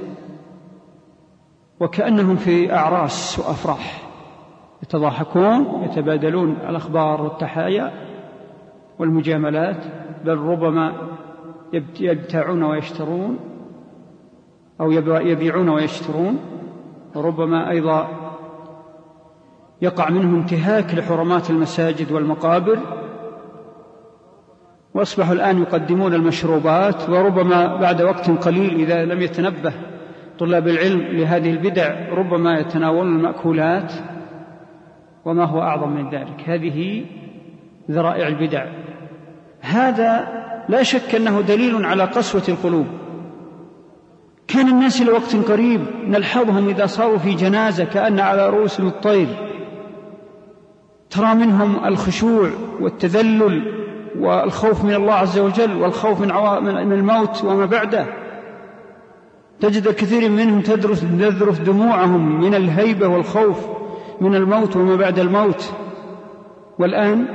وكأنهم في أعراس وأفراح، يتضاحكون يتبادلون الأخبار والتحايا والمجاملات، بل ربما يبتاعون ويشترون أو يبيعون ويشترون، وربما أيضا يقع منهم انتهاك لحرمات المساجد والمقابر، وأصبحوا الآن يقدمون المشروبات، وربما بعد وقت قليل إذا لم يتنبه طلاب العلم لهذه البدع ربما يتناولون المأكولات وما هو أعظم من ذلك. هذه ذرائع البدع. هذا لا شك أنه دليل على قسوة القلوب. كان الناس لوقت قريب نلحظهم إذا صاروا في جنازة كأن على رؤوسهم الطير، ترى منهم الخشوع والتذلل والخوف من الله عز وجل والخوف من الموت وما بعده. تجد كثير منهم تذرف دموعهم من الهيبة والخوف من الموت وما بعد الموت. والآن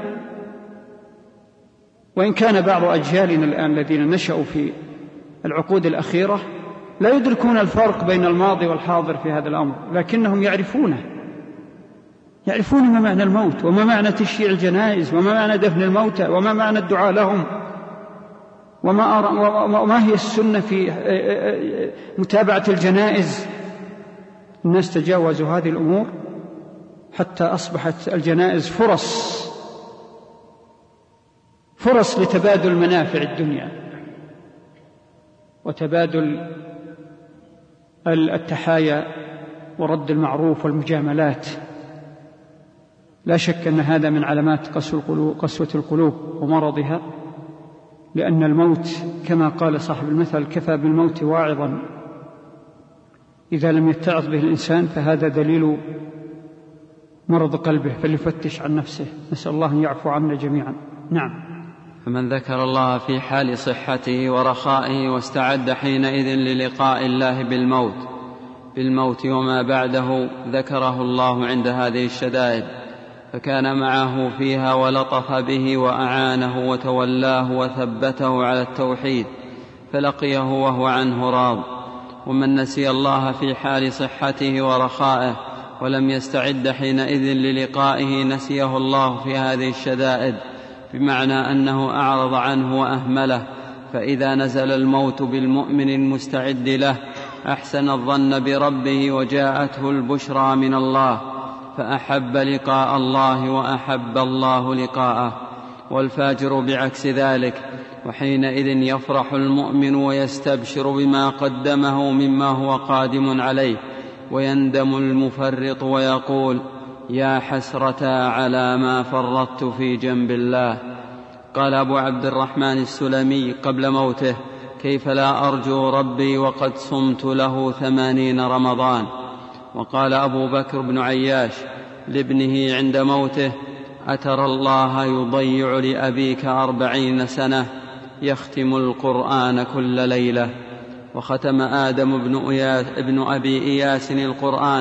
وإن كان بعض أجيالنا الآن الذين نشأوا في العقود الأخيرة لا يدركون الفرق بين الماضي والحاضر في هذا الأمر، لكنهم يعرفون ما معنى الموت، وما معنى تشييع الجنائز، وما معنى دفن الموتى، وما معنى الدعاء لهم، وما هي السنة في متابعة الجنائز. الناس تجاوزوا هذه الأمور حتى أصبحت الجنائز فرص لتبادل منافع الدنيا وتبادل التحايا ورد المعروف والمجاملات. لا شك أن هذا من علامات قسوة القلوب ومرضها، لأن الموت كما قال صاحب المثل كفى بالموت واعظا، إذا لم يتعظ به الإنسان فهذا دليل مرض قلبه، فليفتش عن نفسه، نسأل الله أن يعفو عنا جميعا. نعم. فمن ذكر الله في حال صحته ورخائه واستعد حينئذ للقاء الله بالموت وما بعده ذكره الله عند هذه الشدائد، فكان معه فيها ولطف به وأعانه وتولاه وثبته على التوحيد فلقيه وهو عنه راض. ومن نسي الله في حال صحته ورخائه ولم يستعد حينئذ للقائه نسيه الله في هذه الشدائد، بمعنى أنه أعرض عنه وأهمله. فإذا نزل الموت بالمؤمن المستعد له أحسن الظن بربه وجاءته البشرى من الله، فأحب لقاء الله وأحب الله لقاءه. والفاجر بعكس ذلك، وحينئذ يفرح المؤمن ويستبشر بما قدمه مما هو قادم عليه، ويندم المفرط ويقول يا حسرة على ما فرطت في جنب الله. قال أبو عبد الرحمن السلمي قبل موته كيف لا أرجو ربي وقد صمت له 80 رمضان. وقال أبو بكر بن عياش لابنه عند موته أترى الله يضيع لأبيك 40 سنة يختم القرآن كل ليلة. وختم آدم بن أبي إياس القرآن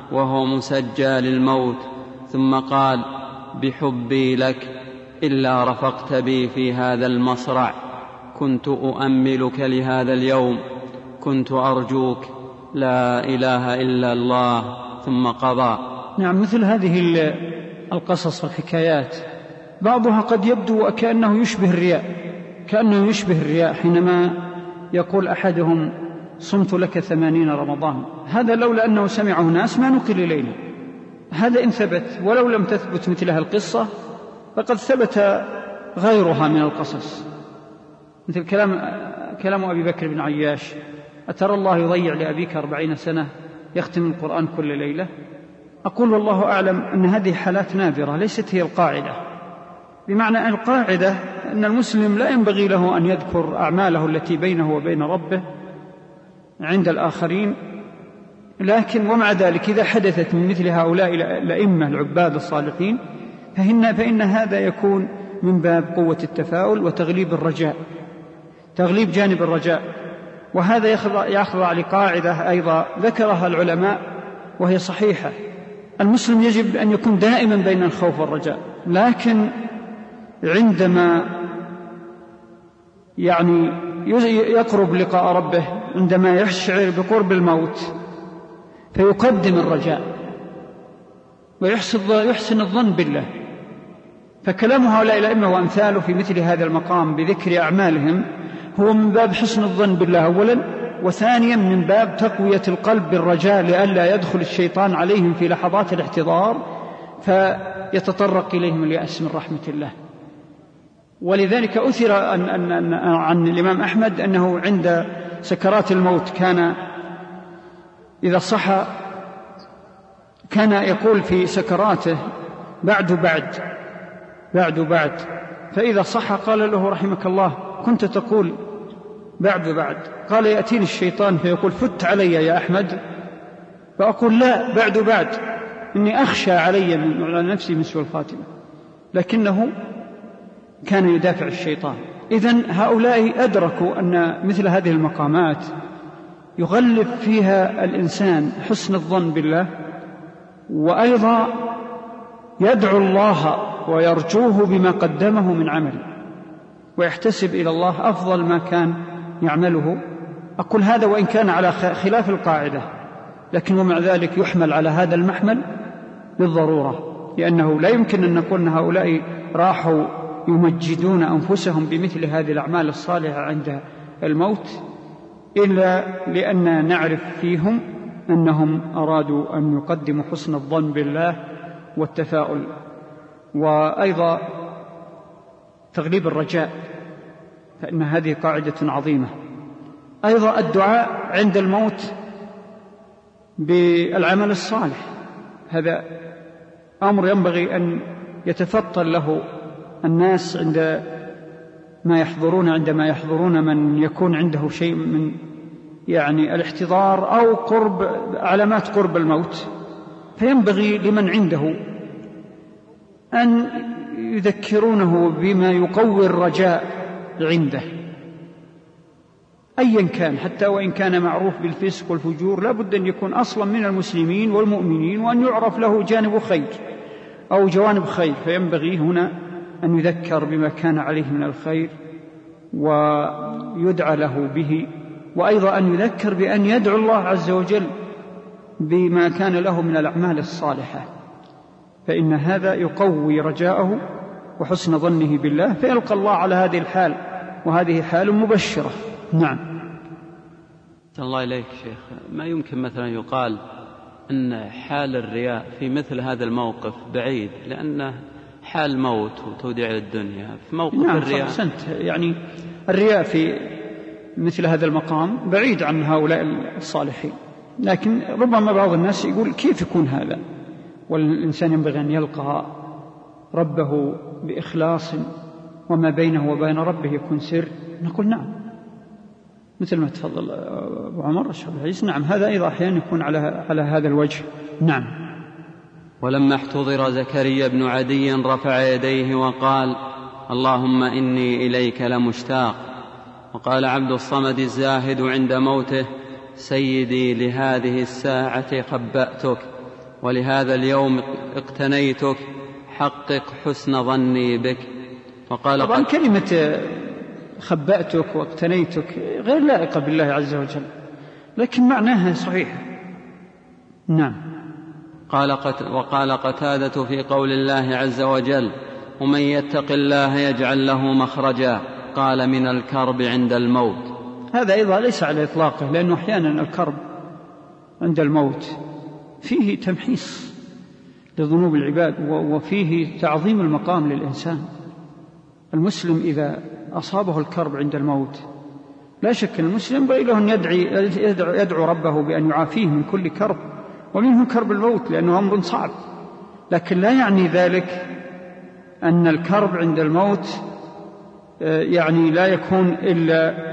وهو مسجى للموت، ثم قال: بحبي لك إلا رفقت بي في هذا المصرع، كنت أؤملك لهذا اليوم، كنت أرجوك، لا إله إلا الله، ثم قضى. نعم، مثل هذه القصص والحكايات بعضها قد يبدو كأنه يشبه الرياء حينما يقول أحدهم: صمت لك 80 رمضان. هذا لولا أنه سمعه ناس ما نقل إلينا. هذا إن ثبت، ولو لم تثبت مثلها القصة فقد ثبت غيرها من القصص، مثل كلام أبي بكر بن عياش: أترى الله يضيع لأبيك 40 سنة يختم القرآن كل ليلة؟ أقول والله أعلم أن هذه حالات نادرة، ليست هي القاعدة. بمعنى القاعدة أن المسلم لا ينبغي له أن يذكر أعماله التي بينه وبين ربه عند الآخرين، لكن ومع ذلك إذا حدثت من مثل هؤلاء الأئمة العباد الصالحين فإن هذا يكون من باب قوة التفاؤل وتغليب الرجاء، تغليب جانب الرجاء. وهذا يخضع لقاعدة أيضا ذكرها العلماء وهي صحيحة: المسلم يجب أن يكون دائما بين الخوف والرجاء، لكن عندما يقرب لقاء ربه، عندما يشعر بقرب الموت فيقدم الرجاء ويحسن الظن بالله. فكلام هؤلاء الأئمة وأمثاله في مثل هذا المقام بذكر أعمالهم هو من باب حسن الظن بالله أولا، وثانيا من باب تقوية القلب بالرجاء لئلا يدخل الشيطان عليهم في لحظات الاحتضار فيتطرق إليهم اليأس من رحمة الله. ولذلك أثر عن الإمام أحمد أنه عند سكرات الموت كان إذا صحى كان يقول في سكراته: بعد، فإذا صحى قال له: رحمك الله، كنت تقول بعد. قال: يأتيني الشيطان فيقول: فت علي يا أحمد، فأقول: لا، بعد، إني أخشى على نفسي من سوء الخاتمة. لكنه كان يدافع الشيطان. إذن هؤلاء أدركوا أن مثل هذه المقامات يغلب فيها الإنسان حسن الظن بالله، وأيضا يدعو الله ويرجوه بما قدمه من عمل، ويحتسب إلى الله أفضل ما كان يعمله. أقول هذا وإن كان على خلاف القاعدة، لكن ومع ذلك يحمل على هذا المحمل بالضرورة، لأنه لا يمكن أن نقول أن هؤلاء راحوا يمجدون أنفسهم بمثل هذه الأعمال الصالحة عند الموت إلا لأن نعرف فيهم أنهم أرادوا أن يقدموا حسن الظن بالله والتفاؤل، وأيضا تغليب الرجاء، فإن هذه قاعدة عظيمة. أيضا الدعاء عند الموت بالعمل الصالح، هذا أمر ينبغي أن يتفطن له الناس عندما يحضرون من يكون عنده شيء من الاحتضار أو علامات قرب الموت، فينبغي لمن عنده أن يذكرونه بما يقوي الرجاء عنده أيا كان، حتى وإن كان معروف بالفسق والفجور لا بد أن يكون أصلا من المسلمين والمؤمنين، وأن يعرف له جانب خير أو جوانب خير، فينبغي هنا أن يذكر بما كان عليه من الخير ويدعى له به، وأيضا أن يذكر بأن يدعو الله عز وجل بما كان له من الأعمال الصالحة، فإن هذا يقوي رجاءه وحسن ظنه بالله، فيلقى الله على هذه الحال، وهذه حال مبشرة. نعم. الله إليك شيخ، ما يمكن مثلا يقال أن حال الرياء في مثل هذا الموقف بعيد، لأنه حال موت وتوديع للدنيا في موقف الرياء. الرياء في مثل هذا المقام بعيد عن هؤلاء الصالحين، لكن ربما بعض الناس يقول كيف يكون هذا، والإنسان ينبغي أن يلقى ربه بإخلاص وما بينه وبين ربه يكون سر. نقول نعم، مثل ما تفضل أبو عمر الشيخ العزيز، نعم هذا أيضا أحيانا يكون على هذا الوجه. نعم. ولما احتضر زكريا بن عدي رفع يديه وقال: اللهم إني إليك لمشتاق. وقال عبد الصمد الزاهد عند موته: سيدي لهذه الساعة خبأتك، ولهذا اليوم اقتنيتك حقق حسن ظني بك. وقال طبعا كلمة خبأتك واقتنيتك غير لائقة بالله عز وجل، لكن معناها صحيح. نعم. وقال قتادة في قول الله عز وجل: ومن يتق الله يجعل له مخرجا، قال: من الكرب عند الموت. هذا أيضا ليس على إطلاقه، لأنه أحيانا الكرب عند الموت فيه تمحيص لذنوب العباد، وفيه تعظيم المقام للإنسان. المسلم إذا أصابه الكرب عند الموت لا شك أن المسلم ينبغي له أن يدعو ربه بأن يعافيه من كل كرب، ومنه كرب الموت، لأنه أمر صعب. لكن لا يعني ذلك أن الكرب عند الموت يعني لا يكون إلا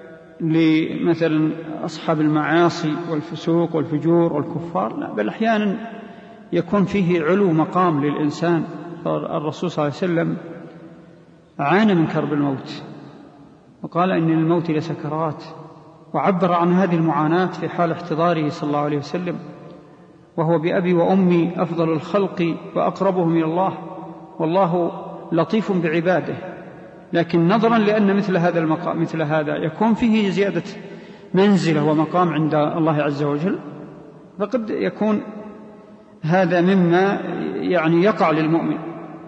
لمثلا أصحاب المعاصي والفسوق والفجور والكفار، لا، بل أحيانا يكون فيه علو مقام للإنسان. الرسول صلى الله عليه وسلم عانى من كرب الموت، وقال إن الموت لسكرات، وعبر عن هذه المعاناة في حال احتضاره صلى الله عليه وسلم وهو بأبي وأمي أفضل الخلق وأقربهم إلى الله، والله لطيف بعباده. لكن نظرا لأن مثل هذا يكون فيه زيادة منزلة ومقام عند الله عز وجل، فقد يكون هذا مما يعني يقع للمؤمن.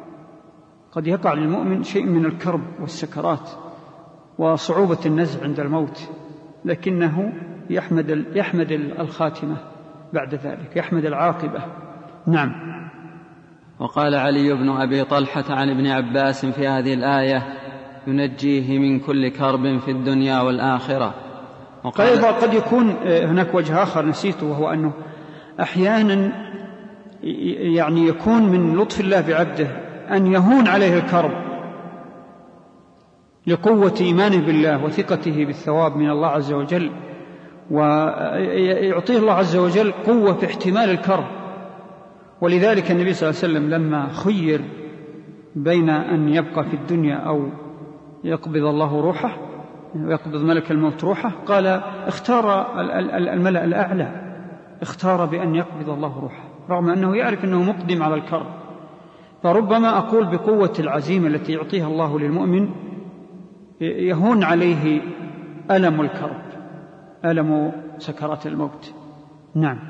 قد يقع للمؤمن شيء من الكرب والسكرات وصعوبة النزع عند الموت، لكنه يحمد الخاتمة بعد ذلك، يحمد العاقبة. نعم. وقال علي بن أبي طلحة عن ابن عباس في هذه الآية: ينجيه من كل كرب في الدنيا والآخرة. قد يكون هناك وجه آخر نسيته، وهو أنه أحيانا يعني يكون من لطف الله بعبده أن يهون عليه الكرب لقوة إيمانه بالله وثقته بالثواب من الله عز وجل، ويعطيه الله عز وجل قوة في احتمال الكرب. ولذلك النبي صلى الله عليه وسلم لما خير بين أن يبقى في الدنيا أو يقبض الله روحه ويقبض ملك الموت روحه، قال اختار الملأ الأعلى، اختار بأن يقبض الله روحه رغم أنه يعرف أنه مقدم على الكرب. فربما أقول بقوة العزيمة التي يعطيها الله للمؤمن يهون عليه ألم الكرب، ألم سكرات الموت. نعم.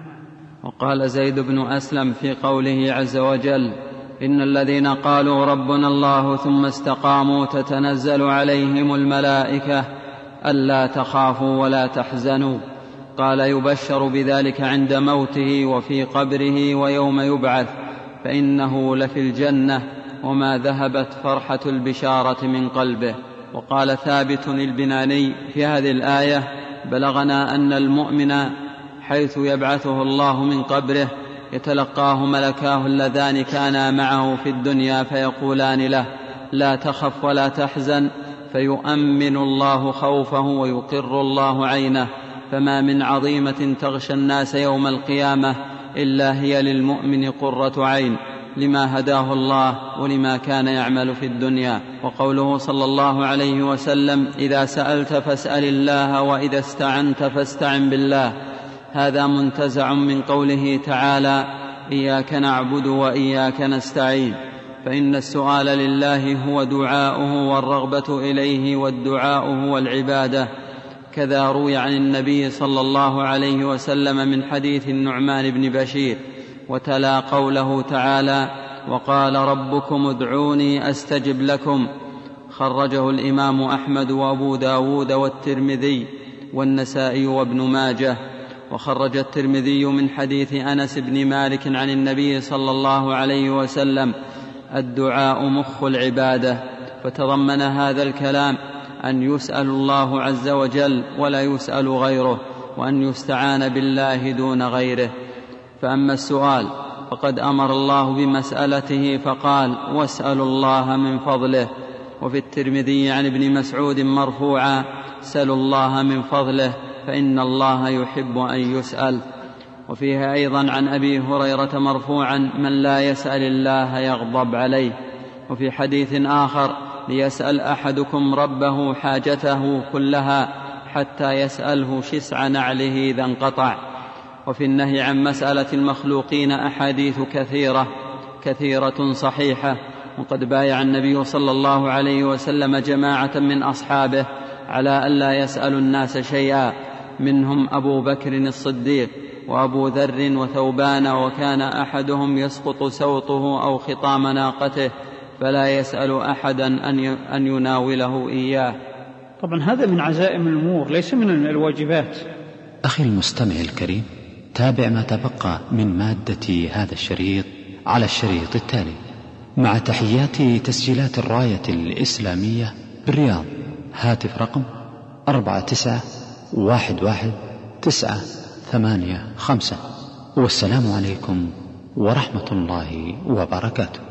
وقال زيد بن أسلم في قوله عز وجل: إن الذين قالوا ربنا الله ثم استقاموا تتنزل عليهم الملائكة ألا تخافوا ولا تحزنوا، قال: يبشر بذلك عند موته وفي قبره ويوم يبعث، فإنه لفي الجنة وما ذهبت فرحة البشارة من قلبه. وقال ثابت البناني في هذه الآية: بلغنا أن المؤمن حيث يبعثه الله من قبره يتلقاه ملكاه اللذان كانا معه في الدنيا فيقولان له: لا تخف ولا تحزن، فيؤمن الله خوفه ويقر الله عينه. فما من عظيمة تغشى الناس يوم القيامة إلا هي للمؤمن قرة عين، لما هداه الله ولما كان يعمل في الدنيا. وقوله صلى الله عليه وسلم: إذا سألت فاسأل الله وإذا استعنت فاستعن بالله، هذا منتزع من قوله تعالى: إياك نعبد وإياك نستعين، فإن السؤال لله هو دعاؤه والرغبة إليه، والدعاء هو العبادة. كذا روي عن النبي صلى الله عليه وسلم من حديث النعمان بن بشير، وتلا قوله تعالى: وقال ربكم ادعوني أستجب لكم. خرجه الإمام أحمد وأبو داود والترمذي والنسائي وابن ماجه. وخرج الترمذي من حديث أنس بن مالك عن النبي صلى الله عليه وسلم: الدعاء مخ العبادة. فتضمن هذا الكلام أن يسأل الله عز وجل ولا يسأل غيره، وأن يستعان بالله دون غيره. فأما السؤال فقد أمر الله بمسألته فقال: واسألوا الله من فضله. وفي الترمذي عن ابن مسعود مرفوعا: سلوا الله من فضله فإن الله يحب أن يسأل. وفيها أيضا عن أبي هريرة مرفوعا: من لا يسأل الله يغضب عليه. وفي حديث آخر: ليسأل أحدكم ربه حاجته كلها حتى يسأله شسع نعله إذا انقطع. وفي النهي عن مسألة المخلوقين أحاديث كثيرة صحيحة. وقد بايع النبي صلى الله عليه وسلم جماعة من أصحابه على ألا يسألوا الناس شيئا، منهم أبو بكر الصديق وأبو ذر وثوبان، وكان أحدهم يسقط سوطه أو خطام ناقته فلا يسأل أحدا أن يناوله إياه. طبعا هذا من عزائم الأمور ليس من الواجبات. أخي المستمع الكريم، تابع ما تبقى من مادة هذا الشريط على الشريط التالي. مع تحيات تسجيلات الراية الإسلامية بالرياض، هاتف رقم 49111985. والسلام عليكم ورحمة الله وبركاته.